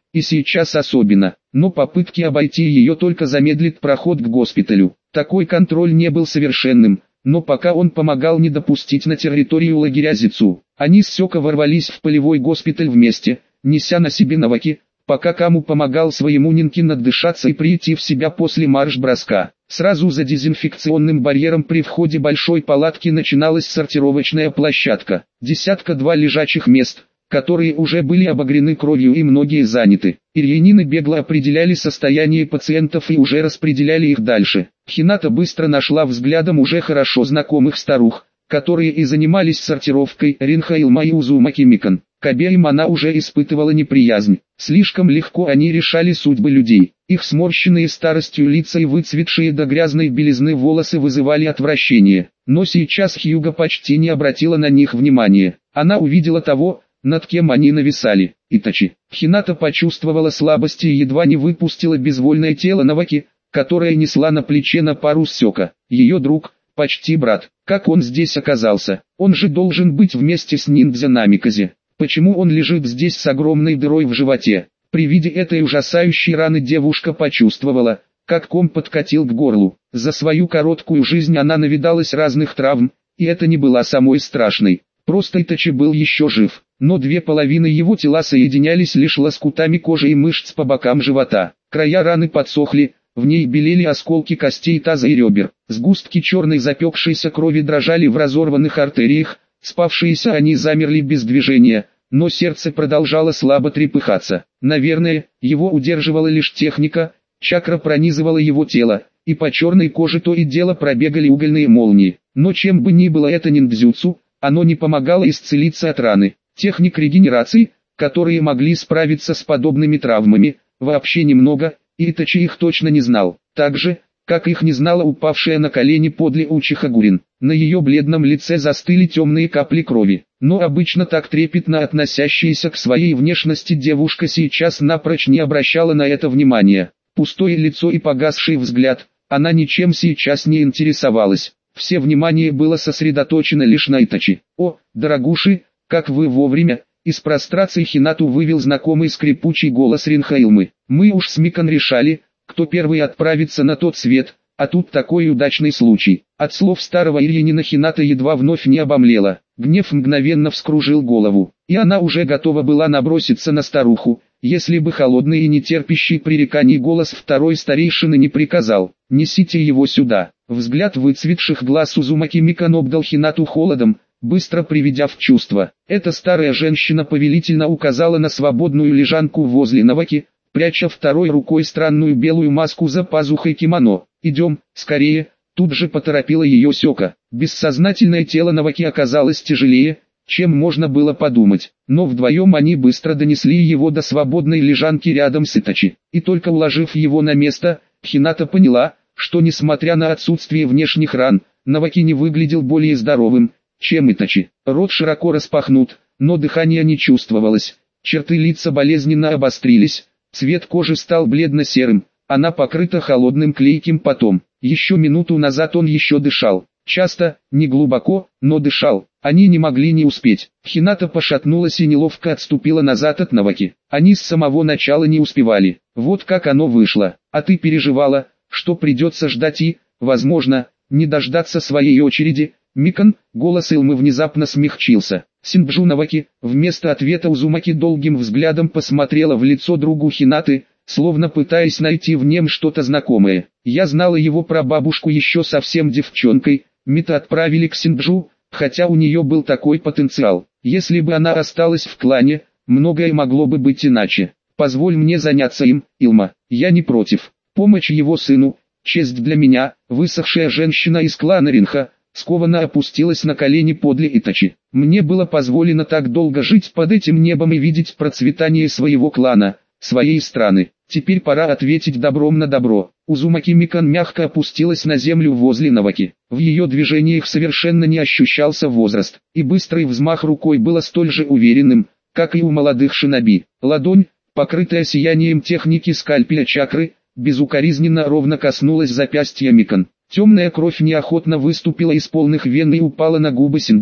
и сейчас особенно, но попытки обойти ее только замедлит проход к госпиталю. Такой контроль не был совершенным, но пока он помогал не допустить на территорию лагеря Зицу. Они с Сёка ворвались в полевой госпиталь вместе, неся на себе навыки, пока Каму помогал своему Нинкин отдышаться и прийти в себя после марш-броска. Сразу за дезинфекционным барьером при входе большой палатки начиналась сортировочная площадка. Десятка-два лежачих мест, которые уже были обогрены кровью и многие заняты. Ирьянины бегло определяли состояние пациентов и уже распределяли их дальше. Хината быстро нашла взглядом уже хорошо знакомых старух, которые и занимались сортировкой Ринха Илма и Узумаки Микан. К обеим она уже испытывала неприязнь. Слишком легко они решали судьбы людей. Их сморщенные старостью лица и выцветшие до грязной белизны волосы вызывали отвращение. Но сейчас Хьюго почти не обратила на них внимания. Она увидела того, над кем они нависали, Итачи. Хината почувствовала слабость и едва не выпустила безвольное тело Наваки, которое несла на плече на пару с Сёка. Ее друг, почти брат. Как он здесь оказался? Он же должен быть вместе с ниндзя Намиказе. Почему он лежит здесь с огромной дырой в животе? При виде этой ужасающей раны девушка почувствовала, как ком подкатил к горлу. За свою короткую жизнь она навидалась разных травм, и это не была самой страшной. Просто Итачи был еще жив, но две половины его тела соединялись лишь лоскутами кожи и мышц по бокам живота. Края раны подсохли, в ней белели осколки костей таза и ребер. Сгустки черной запекшейся крови дрожали в разорванных артериях. Спавшиеся они замерли без движения, но сердце продолжало слабо трепыхаться. Наверное, его удерживала лишь техника, чакра пронизывала его тело, и по черной коже то и дело пробегали угольные молнии. Но чем бы ни было это ниндзюцу, оно не помогало исцелиться от раны. Техник регенерации, которые могли справиться с подобными травмами, вообще немного, и Итачи их точно не знал. Так же, как их не знала упавшая на колени подле Учиха Гурин. На ее бледном лице застыли темные капли крови. Но обычно так трепетно относящаяся к своей внешности девушка сейчас напрочь не обращала на это внимания. Пустое лицо и погасший взгляд, она ничем сейчас не интересовалась. Все внимание было сосредоточено лишь на Итачи. «О, дорогуши, как вы вовремя!» Из прострации Хинату вывел знакомый скрипучий голос Ринхаилмы. «Мы уж с Микан решали, кто первый отправится на тот свет, а тут такой удачный случай». От слов старого ирьянина Хината едва вновь не обомлела. Гнев мгновенно вскружил голову, и она уже готова была наброситься на старуху, если бы холодный и нетерпящий пререканий голос второй старейшины не приказал: «Несите его сюда». Взгляд выцветших глаз Узумаки Микан обдал Хинату холодом, быстро приведя в чувство. Эта старая женщина повелительно указала на свободную лежанку возле Наваки, пряча второй рукой странную белую маску за пазухой кимоно. «Идем, скорее!» Тут же поторопила ее Сёка. Бессознательное тело Наваки оказалось тяжелее, чем можно было подумать, но вдвоем они быстро донесли его до свободной лежанки рядом с Итачи. И только уложив его на место, Хината поняла, что несмотря на отсутствие внешних ран, Наваки не выглядел более здоровым, чем Итачи. Рот широко распахнут, но дыхания не чувствовалось. Черты лица болезненно обострились, цвет кожи стал бледно-серым, она покрыта холодным клейким потом. Еще минуту назад он еще дышал. Часто, не глубоко, но дышал. Они не могли не успеть. Хината пошатнулась и неловко отступила назад от Наваки. Они с самого начала не успевали. Вот как оно вышло. А ты переживала, что придется ждать и, возможно, не дождаться своей очереди. Микан, голос Илмы внезапно смягчился. Синджу Наваки, вместо ответа Узумаки долгим взглядом посмотрела в лицо другу Хинаты, словно пытаясь найти в нем что-то знакомое. Я знала его прабабушку еще совсем девчонкой. Мита отправили к Синджу, хотя у нее был такой потенциал. Если бы она осталась в клане, многое могло бы быть иначе. Позволь мне заняться им, Илма, я не против. Помощь его сыну, честь для меня. Высохшая женщина из клана Ринха скованно опустилась на колени подле Итачи. Мне было позволено так долго жить под этим небом и видеть процветание своего клана, своей страны. Теперь пора ответить добром на добро. Узумаки Микан мягко опустилась на землю возле Наваки. В ее движениях совершенно не ощущался возраст, и быстрый взмах рукой было столь же уверенным, как и у молодых шиноби. Ладонь, покрытая сиянием техники скальпеля чакры, безукоризненно ровно коснулась запястья Микан. Темная кровь неохотно выступила из полных вен и упала на губы Синджу.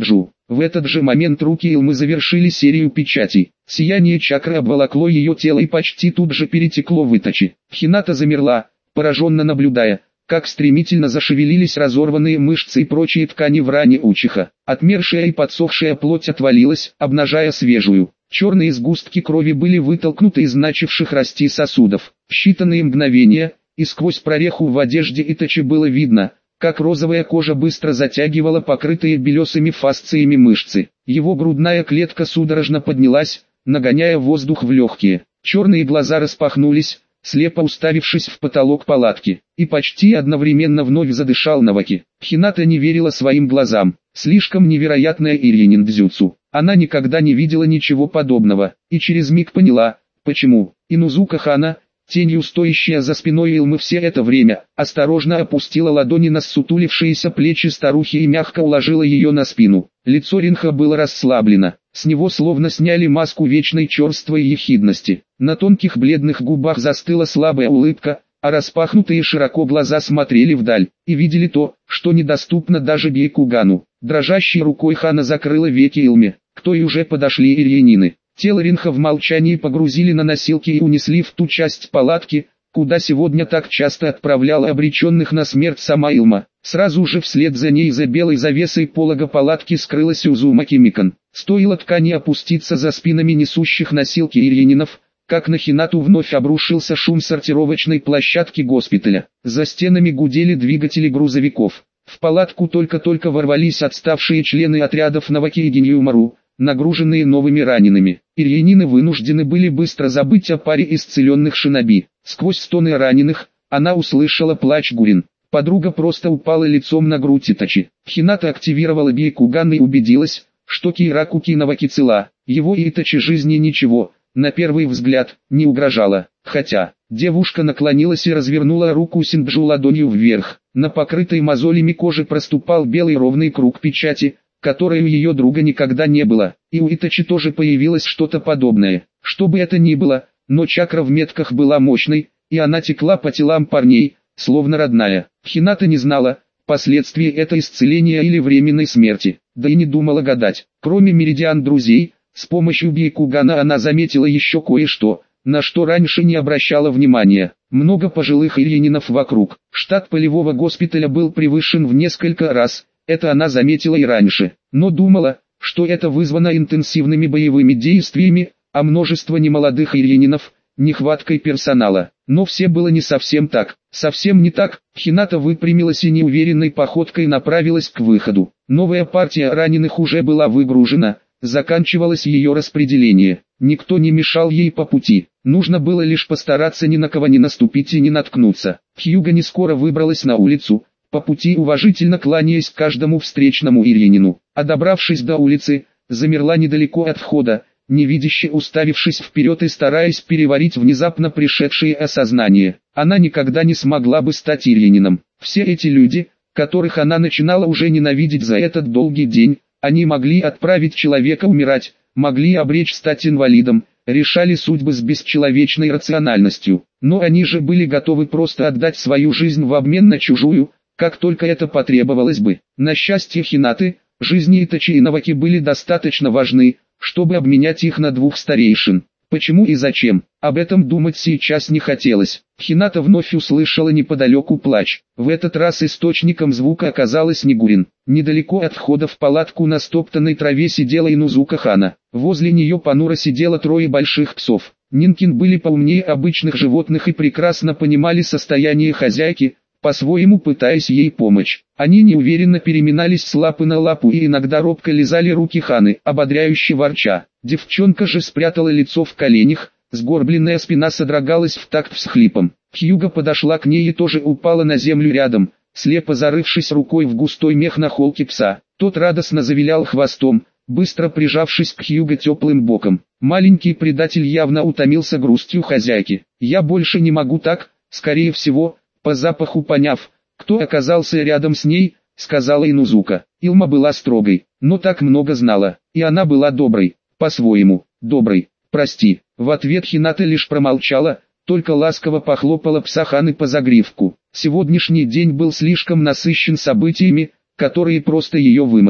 В этот же момент руки Илмы завершили серию печатей. Сияние чакры обволокло ее тело и почти тут же перетекло в Итачи. Хината замерла, пораженно наблюдая, как стремительно зашевелились разорванные мышцы и прочие ткани в ране Учиха. Отмершая и подсохшая плоть отвалилась, обнажая свежую. Черные сгустки крови были вытолкнуты из начавших расти сосудов. В считанные мгновения, и сквозь прореху в одежде Итачи было видно, как розовая кожа быстро затягивала покрытые белесыми фасциями мышцы. Его грудная клетка судорожно поднялась, нагоняя воздух в легкие. Черные глаза распахнулись, слепо уставившись в потолок палатки, и почти одновременно вновь задышал Наваки. Хината не верила своим глазам. Слишком невероятная ирьянин-дзюцу. Она никогда не видела ничего подобного, и через миг поняла, почему. Инузука Хана, тенью стоящая за спиной Илмы все это время, осторожно опустила ладони на ссутулившиеся плечи старухи и мягко уложила ее на спину. Лицо Ринха было расслаблено, с него словно сняли маску вечной черствой ехидности. На тонких бледных губах застыла слабая улыбка, а распахнутые широко глаза смотрели вдаль, и видели то, что недоступно даже Бейкугану. Дрожащей рукой Хана закрыла веки Илме, к той уже подошли ирьянины. Тело Ринха в молчании погрузили на носилки и унесли в ту часть палатки, куда сегодня так часто отправляла обреченных на смерть сама Илма. Сразу же вслед за ней за белой завесой полога палатки скрылась Узумаки Микан. Стоило ткани опуститься за спинами несущих носилки ирьянинов, как на Хинату вновь обрушился шум сортировочной площадки госпиталя. За стенами гудели двигатели грузовиков. В палатку только-только ворвались отставшие члены отрядов Наваки и Гиньюмару, нагруженные новыми ранеными. Ирьянины вынуждены были быстро забыть о паре исцеленных шиноби. Сквозь стоны раненых, она услышала плач Гурин. Подруга просто упала лицом на грудь Итачи. Хината активировала Бейкуган и убедилась, что Кейракуки Наваки цела. Его и Итачи жизни ничего, на первый взгляд, не угрожало. Хотя, девушка наклонилась и развернула руку Синджу ладонью вверх. На покрытой мозолями коже проступал белый ровный круг печати, которой у ее друга никогда не было, и у Итачи тоже появилось что-то подобное. Что бы это ни было, но чакра в метках была мощной, и она текла по телам парней, словно родная. Хината не знала, последствия это исцеления или временной смерти, да и не думала гадать. Кроме меридиан друзей, с помощью Бейкугана она заметила еще кое-что, на что раньше не обращала внимания. Много пожилых ирьянинов вокруг. Штат полевого госпиталя был превышен в несколько раз. Это она заметила и раньше, но думала, что это вызвано интенсивными боевыми действиями, а множество немолодых ирьянинов, нехваткой персонала. Но все было не совсем так, совсем не так. Хината выпрямилась и неуверенной походкой направилась к выходу. Новая партия раненых уже была выгружена, заканчивалось ее распределение. Никто не мешал ей по пути, нужно было лишь постараться ни на кого не наступить и не наткнуться. Хьюга не скоро выбралась на улицу, по пути уважительно кланяясь каждому встречному ирьянину, а добравшись до улицы, замерла недалеко от входа, невидяще уставившись вперед и стараясь переварить внезапно пришедшее осознание. Она никогда не смогла бы стать ирьянином. Все эти люди, которых она начинала уже ненавидеть за этот долгий день, они могли отправить человека умирать, могли обречь стать инвалидом, решали судьбы с бесчеловечной рациональностью. Но они же были готовы просто отдать свою жизнь в обмен на чужую, как только это потребовалось бы. На счастье Хинаты, жизни Итачи и Наваки были достаточно важны, чтобы обменять их на двух старейшин. Почему и зачем, об этом думать сейчас не хотелось. Хината вновь услышала неподалеку плач. В этот раз источником звука оказалась не Гурин. Недалеко от входа в палатку на стоптанной траве сидела Инузука Хана. Возле нее понуро сидело трое больших псов. Нинкин были поумнее обычных животных и прекрасно понимали состояние хозяйки, по-своему пытаясь ей помочь. Они неуверенно переминались с лапы на лапу и иногда робко лизали руки Ханы, ободряюще ворча. Девчонка же спрятала лицо в коленях, сгорбленная спина содрогалась в такт всхлипом. Хьюга подошла к ней и тоже упала на землю рядом, слепо зарывшись рукой в густой мех на холке пса. Тот радостно завилял хвостом, быстро прижавшись к Хьюга теплым боком. Маленький предатель явно утомился грустью хозяйки. «Я больше не могу так, скорее всего», по запаху поняв, кто оказался рядом с ней, сказала Инузука. Илма была строгой, но так много знала, и она была доброй, по-своему, доброй. «Прости», в ответ Хината лишь промолчала, только ласково похлопала пса Ханы по загривку. Сегодняшний день был слишком насыщен событиями, которые просто ее вымотали.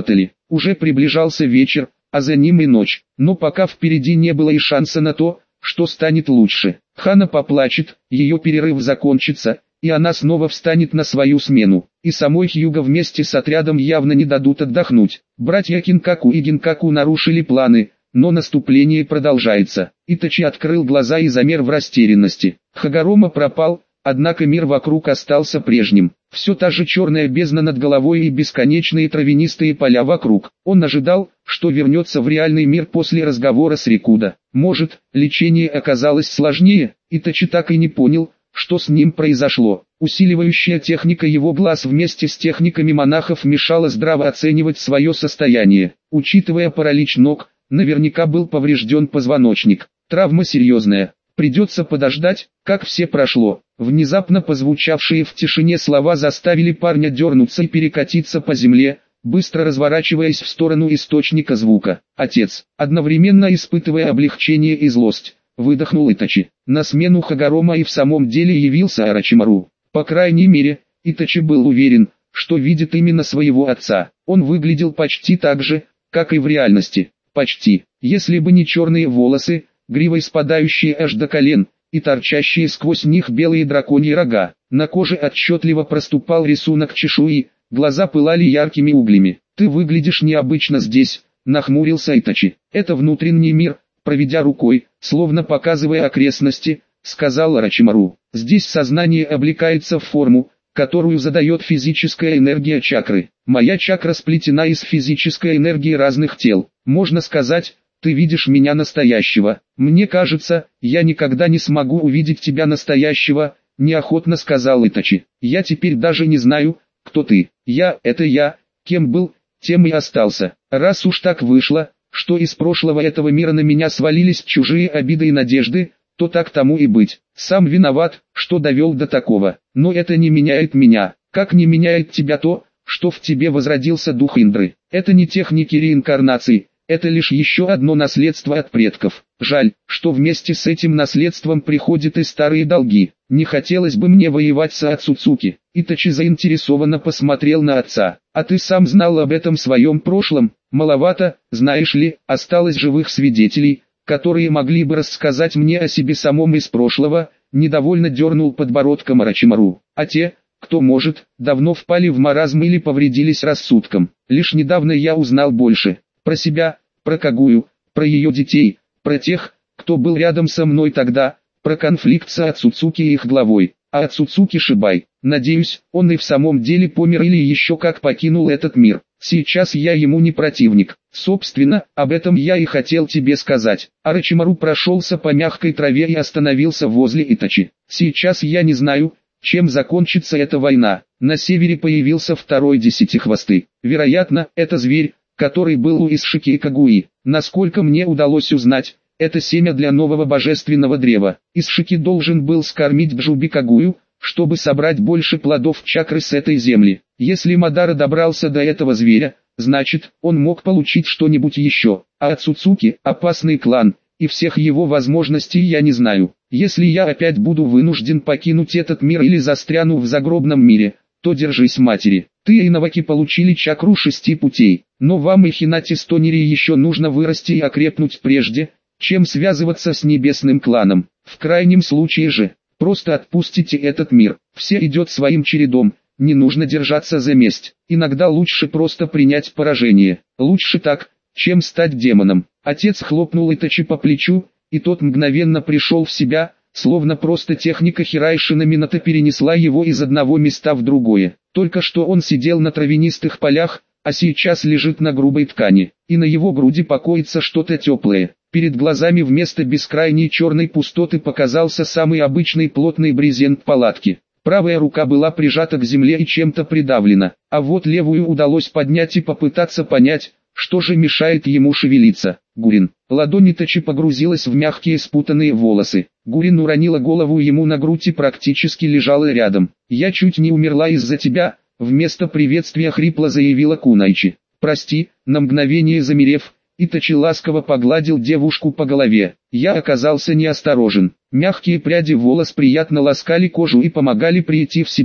Уже приближался вечер, а за ним и ночь, но пока впереди не было и шанса на то, что станет лучше. Хана поплачет, ее перерыв закончится, и она снова встанет на свою смену. И самой Хьюго вместе с отрядом явно не дадут отдохнуть. Братья Кинкаку и Гинкаку нарушили планы, но наступление продолжается. Итачи открыл глаза и замер в растерянности. Хагорома пропал, однако мир вокруг остался прежним. Все та же черная бездна над головой и бесконечные травянистые поля вокруг. Он ожидал, что вернется в реальный мир после разговора с Рикудо. Может, лечение оказалось сложнее, Итачи так и не понял, что с ним произошло. Усиливающая техника его глаз вместе с техниками монахов мешала здраво оценивать свое состояние. Учитывая паралич ног, наверняка был поврежден позвоночник. Травма серьезная. Придется подождать, как все прошло. Внезапно позвучавшие в тишине слова заставили парня дернуться и перекатиться по земле, быстро разворачиваясь в сторону источника звука. Отец, одновременно испытывая облегчение и злость, выдохнул Итачи. На смену Хагорома и в самом деле явился Орочимару. По крайней мере, Итачи был уверен, что видит именно своего отца. Он выглядел почти так же, как и в реальности. Почти. Если бы не черные волосы, гривой спадающие аж до колен, и торчащие сквозь них белые драконьи рога. На коже отчетливо проступал рисунок чешуи, глаза пылали яркими углями. «Ты выглядишь необычно здесь», — нахмурился Итачи. «Это внутренний мир», — проведя рукой, словно показывая окрестности, сказал Орочимару. «Здесь сознание облекается в форму, которую задает физическая энергия чакры. Моя чакра сплетена из физической энергии разных тел. Можно сказать, ты видишь меня настоящего. Мне кажется, я никогда не смогу увидеть тебя настоящего», — неохотно сказал Итачи. «Я теперь даже не знаю, кто ты. Я — это я, кем был, тем и остался. Раз уж так вышло, что из прошлого этого мира на меня свалились чужие обиды и надежды, то так тому и быть. Сам виноват, что довел до такого. Но это не меняет меня, как не меняет тебя то, что в тебе возродился дух Индры. Это не техники реинкарнации. Это лишь еще одно наследство от предков. Жаль, что вместе с этим наследством приходят и старые долги. Не хотелось бы мне воевать с Ацуцуки». Итачи заинтересованно посмотрел на отца. «А ты сам знал об этом в своем прошлом?» «Маловато, знаешь ли, осталось живых свидетелей, которые могли бы рассказать мне о себе самом из прошлого», недовольно дернул подбородком Орочимару. «А те, кто может, давно впали в маразм или повредились рассудком. Лишь недавно я узнал больше. Про себя, про Кагую, про ее детей, про тех, кто был рядом со мной тогда, про конфликт с Ацуцуки и их главой. А Ацуцуки Шибай, надеюсь, он и в самом деле помер или еще как покинул этот мир. Сейчас я ему не противник. Собственно, об этом я и хотел тебе сказать». Орочимару прошелся по мягкой траве и остановился возле Итачи. «Сейчас я не знаю, чем закончится эта война. На севере появился второй десятихвостый. Вероятно, это зверь, который был у Исшики и Кагуи. Насколько мне удалось узнать, это семя для нового божественного древа. Исшики должен был скормить Джуби Кагую, чтобы собрать больше плодов чакры с этой земли. Если Мадара добрался до этого зверя, значит, он мог получить что-нибудь еще. А Ацуцуки – опасный клан, и всех его возможностей я не знаю. Если я опять буду вынужден покинуть этот мир или застряну в загробном мире, то держись матери. Ты и Наваки получили чакру шести путей, но вам и Хинати Стонери еще нужно вырасти и окрепнуть прежде, чем связываться с небесным кланом. В крайнем случае же, просто отпустите этот мир. Все идет своим чередом, не нужно держаться за месть. Иногда лучше просто принять поражение. Лучше так, чем стать демоном». Отец хлопнул Итачи по плечу, и тот мгновенно пришел в себя, словно просто техника Хирайшина Минато перенесла его из одного места в другое. Только что он сидел на травянистых полях, а сейчас лежит на грубой ткани, и на его груди покоится что-то теплое. Перед глазами вместо бескрайней черной пустоты показался самый обычный плотный брезент палатки. Правая рука была прижата к земле и чем-то придавлена, а вот левую удалось поднять и попытаться понять, что же мешает ему шевелиться. «Гурин». Ладонь Итачи погрузилась в мягкие спутанные волосы. Гурин уронила голову ему на грудь и практически лежала рядом. «Я чуть не умерла из-за тебя», — вместо приветствия хрипло заявила Кунайчи. «Прости», — на мгновение замерев, Итачи ласково погладил девушку по голове. «Я оказался неосторожен». Мягкие пряди волос приятно ласкали кожу и помогали прийти в себя.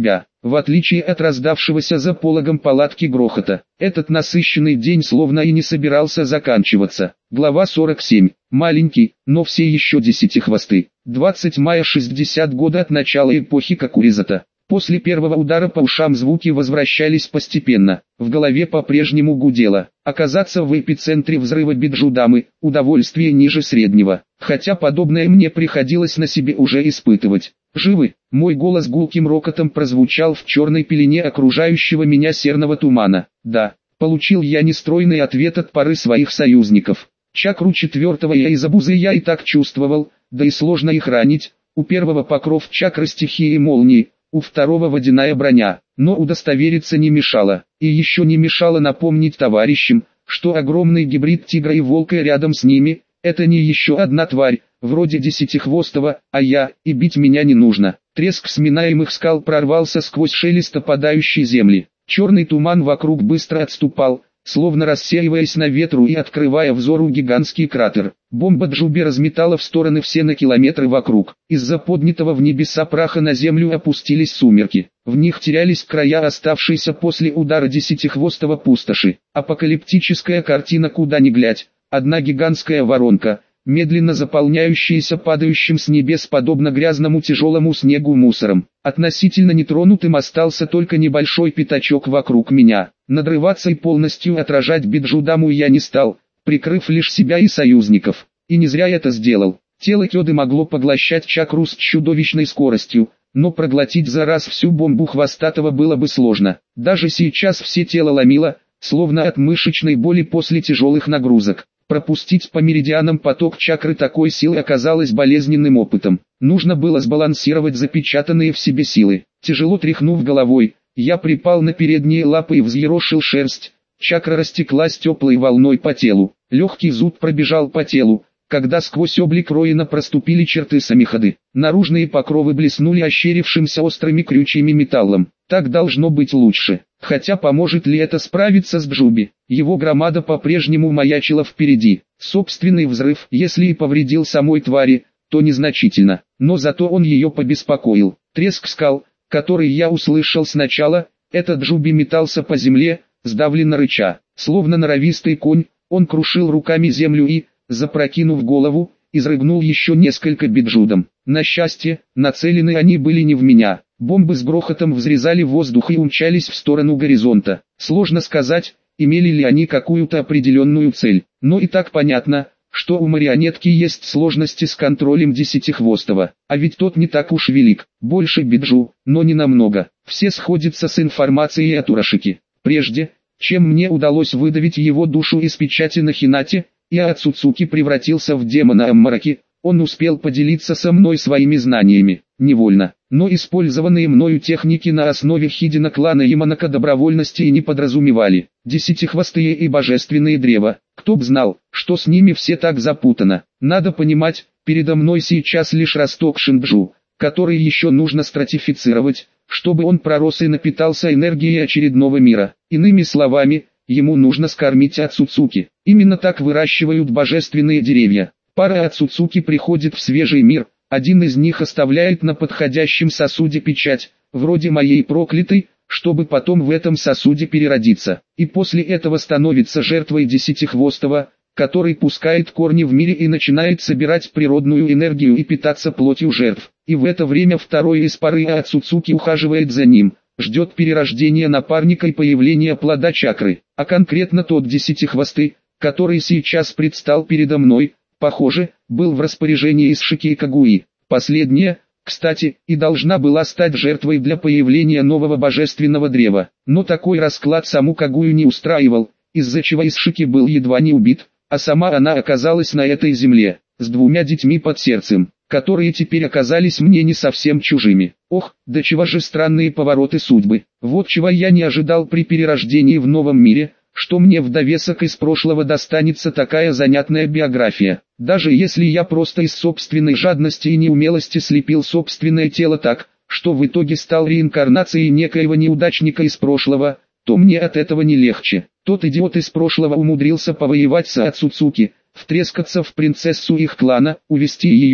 в отличие от раздавшегося за пологом палатки грохота. Этот насыщенный день словно и не собирался заканчиваться. Глава сорок семь. Маленький, но все еще десятихвосты. двадцатого мая шестидесятого года от начала эпохи Какуризата. После первого удара по ушам звуки возвращались постепенно. В голове по-прежнему гудело. Оказаться в эпицентре взрыва Биджудамы – удовольствие ниже среднего. Хотя подобное мне приходилось на себе уже испытывать. «Живы?» Мой голос гулким рокотом прозвучал в черной пелене окружающего меня серного тумана. «Да», получил я нестройный ответ от пары своих союзников. Чакру четвертого я из Абузы я и так чувствовал, да и сложно их ранить. У первого покров чакры стихии молнии, у второго водяная броня, но удостовериться не мешало. И еще не мешало напомнить товарищам, что огромный гибрид тигра и волка рядом с ними – это не еще одна тварь, вроде десятихвостого, а я, и бить меня не нужно. Треск сминаемых скал прорвался сквозь шелест опадающей земли. Черный туман вокруг быстро отступал, словно рассеиваясь на ветру и открывая взору гигантский кратер. Бомба Джуби разметала в стороны все на километры вокруг. Из-за поднятого в небеса праха на землю опустились сумерки. В них терялись края оставшиеся после удара десятихвостого пустоши. Апокалиптическая картина куда ни глядь. Одна гигантская воронка, медленно заполняющаяся падающим с небес подобно грязному тяжелому снегу мусором. Относительно нетронутым остался только небольшой пятачок вокруг меня. Надрываться и полностью отражать Биджудаму я не стал, прикрыв лишь себя и союзников. И не зря это сделал. Тело Кёды могло поглощать чакру с чудовищной скоростью, но проглотить за раз всю бомбу хвостатого было бы сложно. Даже сейчас все тело ломило, словно от мышечной боли после тяжелых нагрузок. Пропустить по меридианам поток чакры такой силы оказалось болезненным опытом. Нужно было сбалансировать запечатанные в себе силы. Тяжело тряхнув головой, я припал на передние лапы и взъерошил шерсть. Чакра растеклась теплой волной по телу. Легкий зуд пробежал по телу, когда сквозь облик Роина проступили черты Самихады. Наружные покровы блеснули ощерившимся острыми крючьями металлом. Так должно быть лучше. Хотя поможет ли это справиться с Джуби? Его громада по-прежнему маячила впереди. Собственный взрыв, если и повредил самой твари, то незначительно. Но зато он ее побеспокоил. Треск скал, который я услышал сначала, этот Джуби метался по земле, сдавленно рыча. Словно норовистый конь, он крушил руками землю и, запрокинув голову, изрыгнул еще несколько биджудом. На счастье, нацелены они были не в меня. Бомбы с грохотом взрезали воздух и умчались в сторону горизонта. Сложно сказать, имели ли они какую-то определенную цель. Но и так понятно, что у марионетки есть сложности с контролем десятихвостого. А ведь тот не так уж велик. Больше биджу, но не намного. Все сходятся с информацией от Урашики. Прежде, чем мне удалось выдавить его душу из печати на Хинате, и Ацуцуки превратился в демона Аммараки, он успел поделиться со мной своими знаниями, невольно, но использованные мною техники на основе Хидина клана Яманака добровольности и не подразумевали. Десятихвостые и божественные древа, кто б знал, что с ними все так запутано. Надо понимать, передо мной сейчас лишь росток Шинджу, который еще нужно стратифицировать, чтобы он пророс и напитался энергией очередного мира. Иными словами, ему нужно скормить Ацуцуки. Именно так выращивают божественные деревья. Пара Ацуцуки приходит в свежий мир, один из них оставляет на подходящем сосуде печать, вроде моей проклятой, чтобы потом в этом сосуде переродиться. И после этого становится жертвой десятихвостого, который пускает корни в мире и начинает собирать природную энергию и питаться плотью жертв. И в это время второй из пары Ацуцуки ухаживает за ним, ждет перерождения напарника и появления плода чакры. А конкретно тот десятихвостый, который сейчас предстал передо мной, похоже, был в распоряжении Исшики и Кагуи. Последняя, кстати, и должна была стать жертвой для появления нового божественного древа. Но такой расклад саму Кагую не устраивал, из-за чего Исшики был едва не убит, а сама она оказалась на этой земле, с двумя детьми под сердцем, которые теперь оказались мне не совсем чужими. Ох, да чего же странные повороты судьбы. Вот чего я не ожидал при перерождении в новом мире, что мне в довесок из прошлого достанется такая занятная биография. Даже если я просто из собственной жадности и неумелости слепил собственное тело так, что в итоге стал реинкарнацией некоего неудачника из прошлого, то мне от этого не легче. Тот идиот из прошлого умудрился повоевать с Ацуцуки, втрескаться в принцессу их клана, увести ее,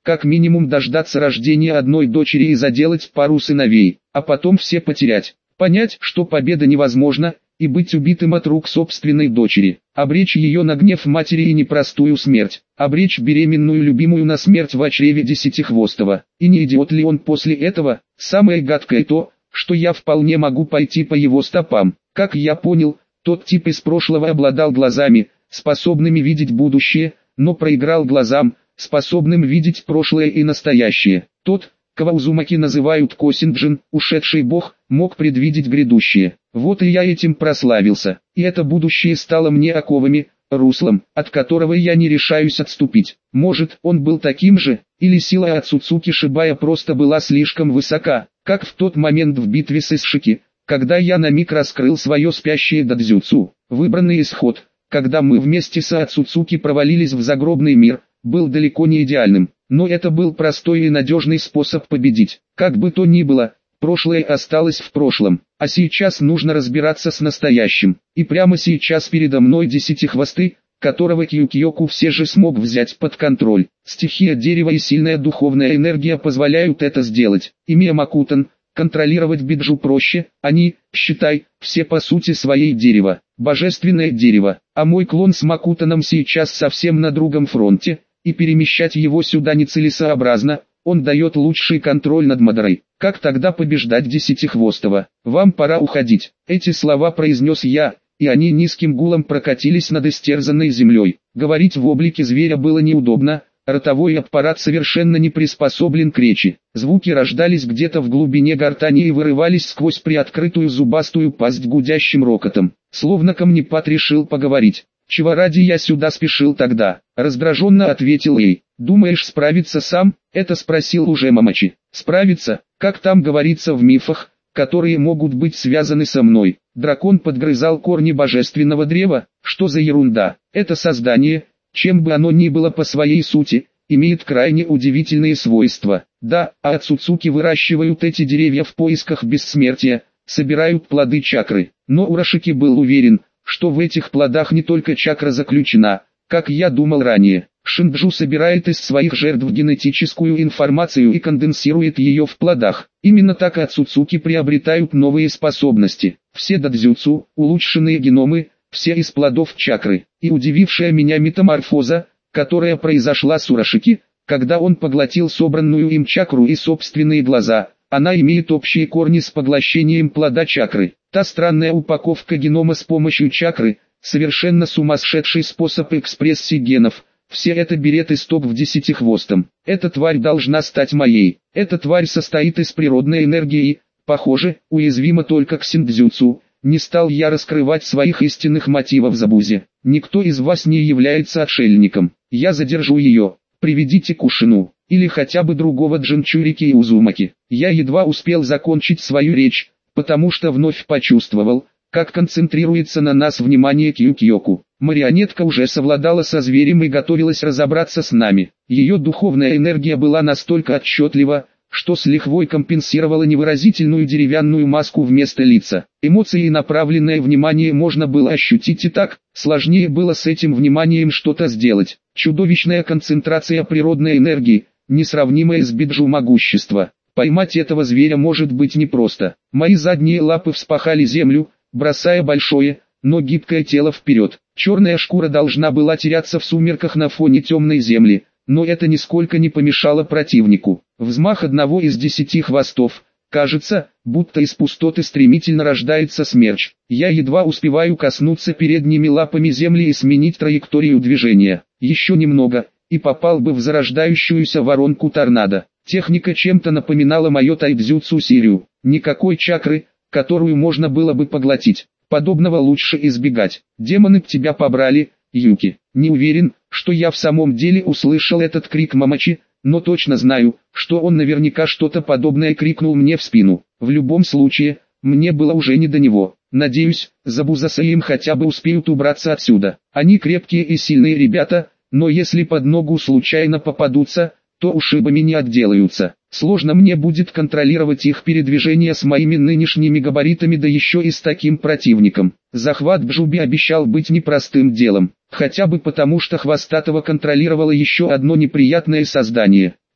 как минимум дождаться рождения одной дочери и заделать пару сыновей, а потом все потерять. Понять, что победа невозможна, и быть убитым от рук собственной дочери, обречь ее на гнев матери и непростую смерть, обречь беременную любимую на смерть в чреве Десятихвостого. И не идиот ли он после этого? Самое гадкое то, что я вполне могу пойти по его стопам. Как я понял, тот тип из прошлого обладал глазами, способными видеть будущее, но проиграл глазам, способным видеть прошлое и настоящее. Тот, кого Узумаки называют Косинджин, ушедший бог, мог предвидеть грядущее. Вот и я этим прославился, и это будущее стало мне оковами, руслом, от которого я не решаюсь отступить. Может, он был таким же, или сила Ацуцуки Шибая просто была слишком высока, как в тот момент в битве с Исшики, когда я на миг раскрыл свое спящее додзюцу. Выбранный исход, когда мы вместе с Ацуцуки провалились в загробный мир, был далеко не идеальным, но это был простой и надежный способ победить. Как бы то ни было, прошлое осталось в прошлом, а сейчас нужно разбираться с настоящим. И прямо сейчас передо мной Десятихвостый, которого Кьюкьёку все же смог взять под контроль. Стихия дерева и сильная духовная энергия позволяют это сделать. Имея Макутан, контролировать Биджу проще, они, считай, все по сути своей дерево, божественное дерево, а мой клон с Макутаном сейчас совсем на другом фронте, и перемещать его сюда нецелесообразно, он дает лучший контроль над Мадорой. Как тогда побеждать Десятихвостого? Вам пора уходить. Эти слова произнес я, и они низким гулом прокатились над истерзанной землей. Говорить в облике зверя было неудобно, ротовой аппарат совершенно не приспособлен к речи. Звуки рождались где-то в глубине гортани и вырывались сквозь приоткрытую зубастую пасть гудящим рокотом. Словно камнепад решил поговорить. «Чего ради я сюда спешил тогда?» — раздраженно ответил ей. «Думаешь справиться сам?» — это спросил уже Мамачи. «Справиться, как там говорится в мифах, которые могут быть связаны со мной. Дракон подгрызал корни божественного древа, что за ерунда? Это создание, чем бы оно ни было по своей сути, имеет крайне удивительные свойства. Да, а Ацуцуки выращивают эти деревья в поисках бессмертия, собирают плоды чакры. Но Урашики был уверен, что в этих плодах не только чакра заключена, как я думал ранее. Шинджу собирает из своих жертв генетическую информацию и конденсирует ее в плодах. Именно так Ацуцуки приобретают новые способности. Все додзюцу, улучшенные геномы, все из плодов чакры. И удивившая меня метаморфоза, которая произошла с Урашики, когда он поглотил собранную им чакру и собственные глаза, она имеет общие корни с поглощением плода чакры. Та странная упаковка генома с помощью чакры, совершенно сумасшедший способ экспрессии генов, все это берет исток в Десятихвостом. Эта тварь должна стать моей. Эта тварь состоит из природной энергии, похоже, уязвима только к синдзюцу. Не стал я раскрывать своих истинных мотивов Забузе. Никто из вас не является отшельником. Я задержу ее. Приведите Кушину, или хотя бы другого Джинчурики и Узумаки. Я едва успел закончить свою речь, потому что вновь почувствовал, как концентрируется на нас внимание Кьюкьёку. Марионетка уже совладала со зверем и готовилась разобраться с нами. Ее духовная энергия была настолько отчетлива, что с лихвой компенсировала невыразительную деревянную маску вместо лица. Эмоции и направленное внимание можно было ощутить и так, сложнее было с этим вниманием что-то сделать. Чудовищная концентрация природной энергии, несравнимая с Биджу могущества. Поймать этого зверя может быть непросто. Мои задние лапы вспахали землю, бросая большое, но гибкое тело вперед. Черная шкура должна была теряться в сумерках на фоне темной земли, но это нисколько не помешало противнику. Взмах одного из десяти хвостов. Кажется, будто из пустоты стремительно рождается смерч. Я едва успеваю коснуться передними лапами земли и сменить траекторию движения. Еще немного, и попал бы в зарождающуюся воронку торнадо. Техника чем-то напоминала мое тайдзюцу Сирию. Никакой чакры, которую можно было бы поглотить. Подобного лучше избегать. Демоны б тебя побрали, Юки. Не уверен, что я в самом деле услышал этот крик Мамачи, но точно знаю, что он наверняка что-то подобное крикнул мне в спину. В любом случае, мне было уже не до него. Надеюсь, Забуза с им хотя бы успеют убраться отсюда. Они крепкие и сильные ребята, но если под ногу случайно попадутся, то ушибами не отделаются. Сложно мне будет контролировать их передвижение с моими нынешними габаритами, да еще и с таким противником. Захват Бжуби обещал быть непростым делом, хотя бы потому, что Хвостатого контролировало еще одно неприятное создание.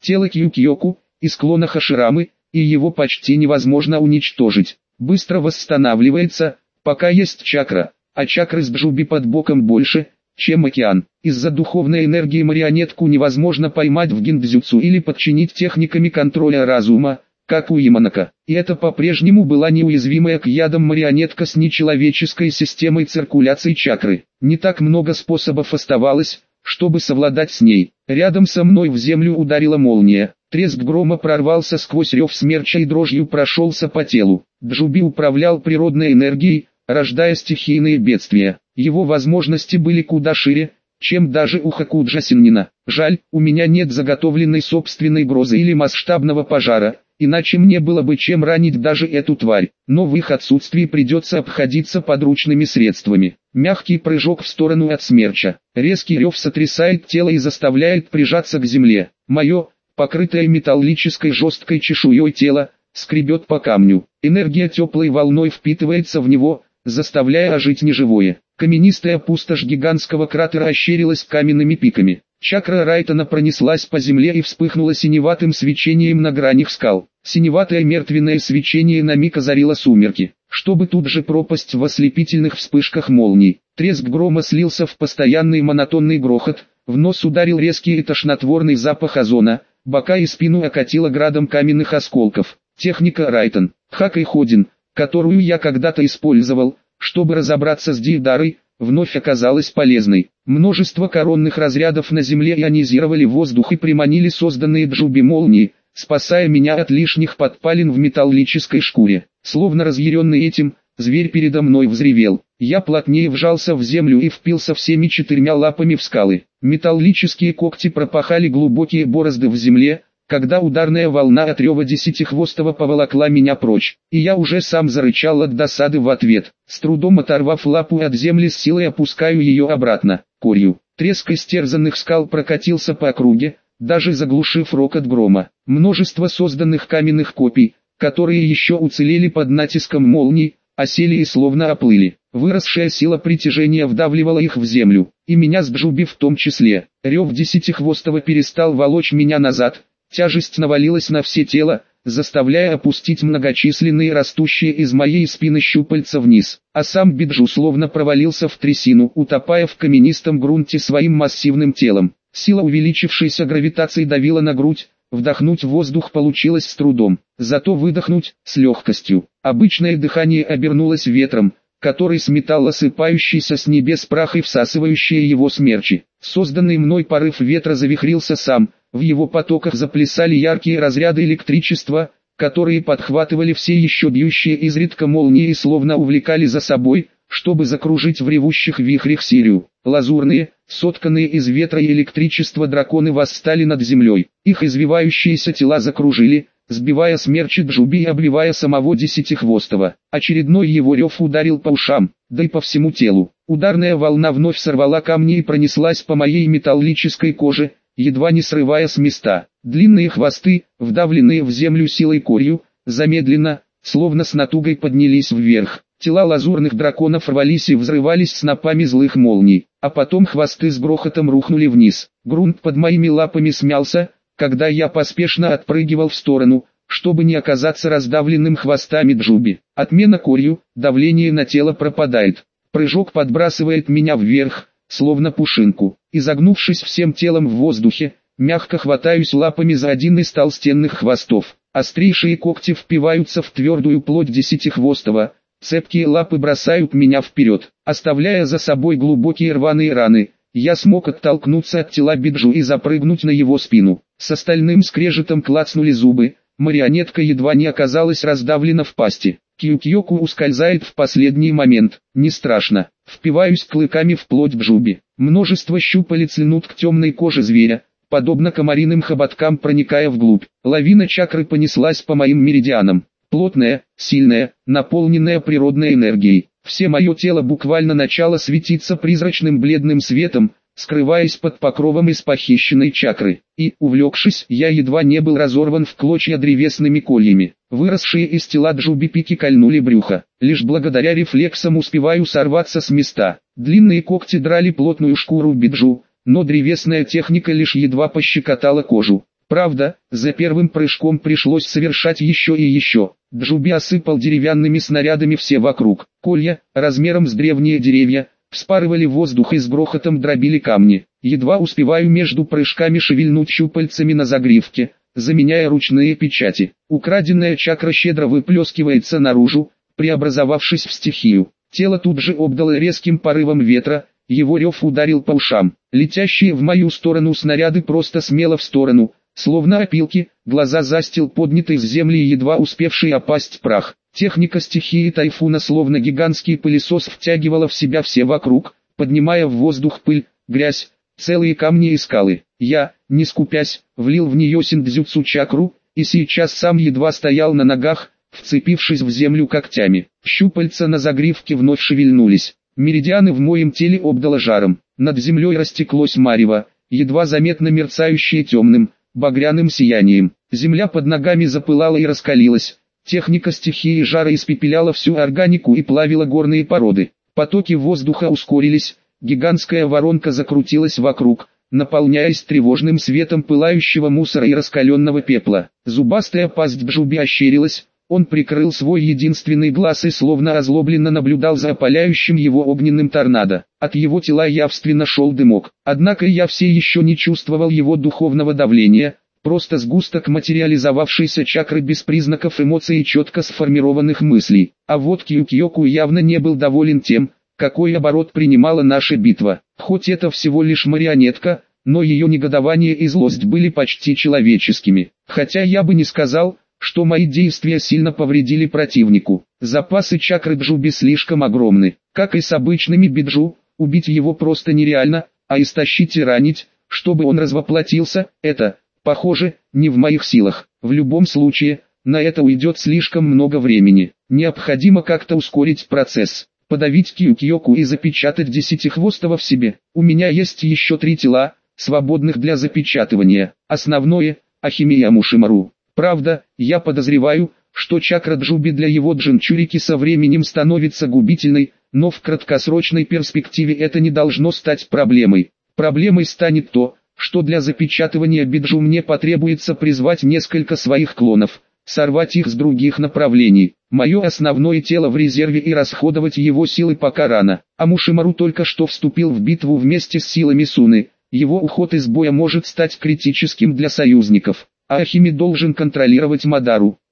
тело Кью-Кьёку, из клона Хаширамы, и его почти невозможно уничтожить. Быстро восстанавливается, пока есть чакра, а чакры с Джуби под боком больше, чем океан. Из-за духовной энергии марионетку невозможно поймать в гиндзюцу или подчинить техниками контроля разума, как у Яманака. И это по-прежнему была неуязвимая к ядам марионетка с нечеловеческой системой циркуляции чакры. Не так много способов оставалось, чтобы совладать с ней. Рядом со мной в землю ударила молния. Треск грома прорвался сквозь рев смерча и дрожью прошелся по телу. Джуби управлял природной энергией, рождая стихийные бедствия. Его возможности были куда шире, чем даже у Хокуджа Синнина. Жаль, у меня нет заготовленной собственной грозы или масштабного пожара, иначе мне было бы чем ранить даже эту тварь. Но в их отсутствии придется обходиться подручными средствами. Мягкий прыжок в сторону от смерча. Резкий рев сотрясает тело и заставляет прижаться к земле. Мое, покрытое металлической жесткой чешуей тело, скребет по камню. Энергия теплой волной впитывается в него, заставляя ожить неживое. Каменистая пустошь гигантского кратера ощерилась каменными пиками. Чакра Райтона пронеслась по земле и вспыхнула синеватым свечением на гранях скал. Синеватое мертвенное свечение на миг озарило сумерки, чтобы тут же пропасть в ослепительных вспышках молний. Треск грома слился в постоянный монотонный грохот, в нос ударил резкий и тошнотворный запах озона, бока и спину окатило градом каменных осколков. Техника Райтон, Хакой Ходин, которую я когда-то использовал, чтобы разобраться с Дейдарой, вновь оказалась полезной. Множество коронных разрядов на земле ионизировали воздух и приманили созданные Джуби молнии, спасая меня от лишних подпалин в металлической шкуре. Словно разъяренный этим, зверь передо мной взревел. Я плотнее вжался в землю и впился всеми четырьмя лапами в скалы. Металлические когти пропахали глубокие борозды в земле, когда ударная волна от рева десятихвостого поволокла меня прочь, и я уже сам зарычал от досады в ответ. С трудом оторвав лапу от земли, с силой опускаю ее обратно. Корью. Треск истерзанных скал прокатился по округе, даже заглушив рокот грома. Множество созданных каменных копий, которые еще уцелели под натиском молний, осели и словно оплыли. Выросшая сила притяжения вдавливала их в землю, и меня с Джуби в том числе. Рев десятихвостого перестал волочь меня назад. Тяжесть навалилась на все тело, заставляя опустить многочисленные растущие из моей спины щупальца вниз, а сам Биджу словно провалился в трясину, утопая в каменистом грунте своим массивным телом. Сила увеличившейся гравитации давила на грудь, вдохнуть воздух получилось с трудом, зато выдохнуть – с легкостью. Обычное дыхание обернулось ветром, который сметал осыпающийся с небес прах и всасывающие его смерчи. Созданный мной порыв ветра завихрился сам. В его потоках заплясали яркие разряды электричества, которые подхватывали все еще бьющие изредка молнии и словно увлекали за собой, чтобы закружить в ревущих вихрях Сирию. Лазурные, сотканные из ветра и электричества драконы восстали над землей. Их извивающиеся тела закружили, сбивая смерчи Джуби и обвивая самого Десятихвостого. Очередной его рев ударил по ушам, да и по всему телу. Ударная волна вновь сорвала камни и пронеслась по моей металлической коже, едва не срывая с места. Длинные хвосты, вдавленные в землю силой корью, замедленно, словно с натугой поднялись вверх. Тела лазурных драконов рвались и взрывались снопами злых молний, а потом хвосты с грохотом рухнули вниз. Грунт под моими лапами смялся, когда я поспешно отпрыгивал в сторону, чтобы не оказаться раздавленным хвостами Джуби. Отмена корью, давление на тело пропадает. Прыжок подбрасывает меня вверх, словно пушинку. Изогнувшись всем телом в воздухе, мягко хватаюсь лапами за один из толстенных хвостов. Острейшие когти впиваются в твердую плоть Десятихвостого, цепкие лапы бросают меня вперед, оставляя за собой глубокие рваные раны. Я смог оттолкнуться от тела Биджу и запрыгнуть на его спину. С остальным скрежетом клацнули зубы, марионетка едва не оказалась раздавлена в пасти. Кью-Кьёку ускользает в последний момент. Не страшно. Впиваюсь клыками в плоть Джуби. Множество щупалец льнут к темной коже зверя, подобно комариным хоботкам проникая вглубь. Лавина чакры понеслась по моим меридианам. Плотная, сильная, наполненная природной энергией. Все мое тело буквально начало светиться призрачным бледным светом, скрываясь под покровом из похищенной чакры. И, увлекшись, я едва не был разорван в клочья древесными кольями. Выросшие из тела Джуби пики кольнули брюхо. Лишь благодаря рефлексам успеваю сорваться с места. Длинные когти драли плотную шкуру Биджу, но древесная техника лишь едва пощекотала кожу. Правда, за первым прыжком пришлось совершать еще и еще. Джуби осыпал деревянными снарядами все вокруг. Колья, размером с древние деревья, вспарывали воздух и с грохотом дробили камни. Едва успеваю между прыжками шевельнуть щупальцами на загривке, заменяя ручные печати. Украденная чакра щедро выплескивается наружу, преобразовавшись в стихию. Тело тут же обдало резким порывом ветра, его рев ударил по ушам. Летящие в мою сторону снаряды просто смело в сторону, словно опилки, глаза застил поднятый с земли едва успевший опасть прах. Техника стихии тайфуна словно гигантский пылесос втягивала в себя все вокруг, поднимая в воздух пыль, грязь, целые камни и скалы. Я, не скупясь, влил в нее синдзюцу чакру, и сейчас сам едва стоял на ногах, вцепившись в землю когтями. Щупальца на загривке вновь шевельнулись. Меридианы в моем теле обдало жаром. Над землей растеклось марево, едва заметно мерцающее темным, багряным сиянием. Земля под ногами запылала и раскалилась. Техника стихии жара испепеляла всю органику и плавила горные породы. Потоки воздуха ускорились, гигантская воронка закрутилась вокруг, наполняясь тревожным светом пылающего мусора и раскаленного пепла. Зубастая пасть Джуби ощерилась, он прикрыл свой единственный глаз и словно озлобленно наблюдал за опаляющим его огненным торнадо. От его тела явственно шел дымок, однако я все еще не чувствовал его духовного давления, просто сгусток материализовавшейся чакры без признаков эмоций и четко сформированных мыслей. А вот Кьюкьёку явно не был доволен тем, какой оборот принимала наша битва. Хоть это всего лишь марионетка, но ее негодование и злость были почти человеческими. Хотя я бы не сказал, что мои действия сильно повредили противнику. Запасы чакры Джуби слишком огромны. Как и с обычными биджу, убить его просто нереально, а истощить и ранить, чтобы он развоплотился, это, похоже, не в моих силах. В любом случае, на это уйдет слишком много времени. Необходимо как-то ускорить процесс. Подавить Кьюкьёку и запечатать десятихвостого в себе. У меня есть еще три тела, свободных для запечатывания. Основное – Ахимия Мушимару. Правда, я подозреваю, что чакра Джуби для его джинчурики со временем становится губительной, но в краткосрочной перспективе это не должно стать проблемой. Проблемой станет то, что для запечатывания биджу мне потребуется призвать несколько своих клонов, сорвать их с других направлений. Мое основное тело в резерве и расходовать его силы пока рано. А Мушимару только что вступил в битву вместе с силами Суны, его уход из боя может стать критическим для союзников. А Ахими должен контролировать Мадару.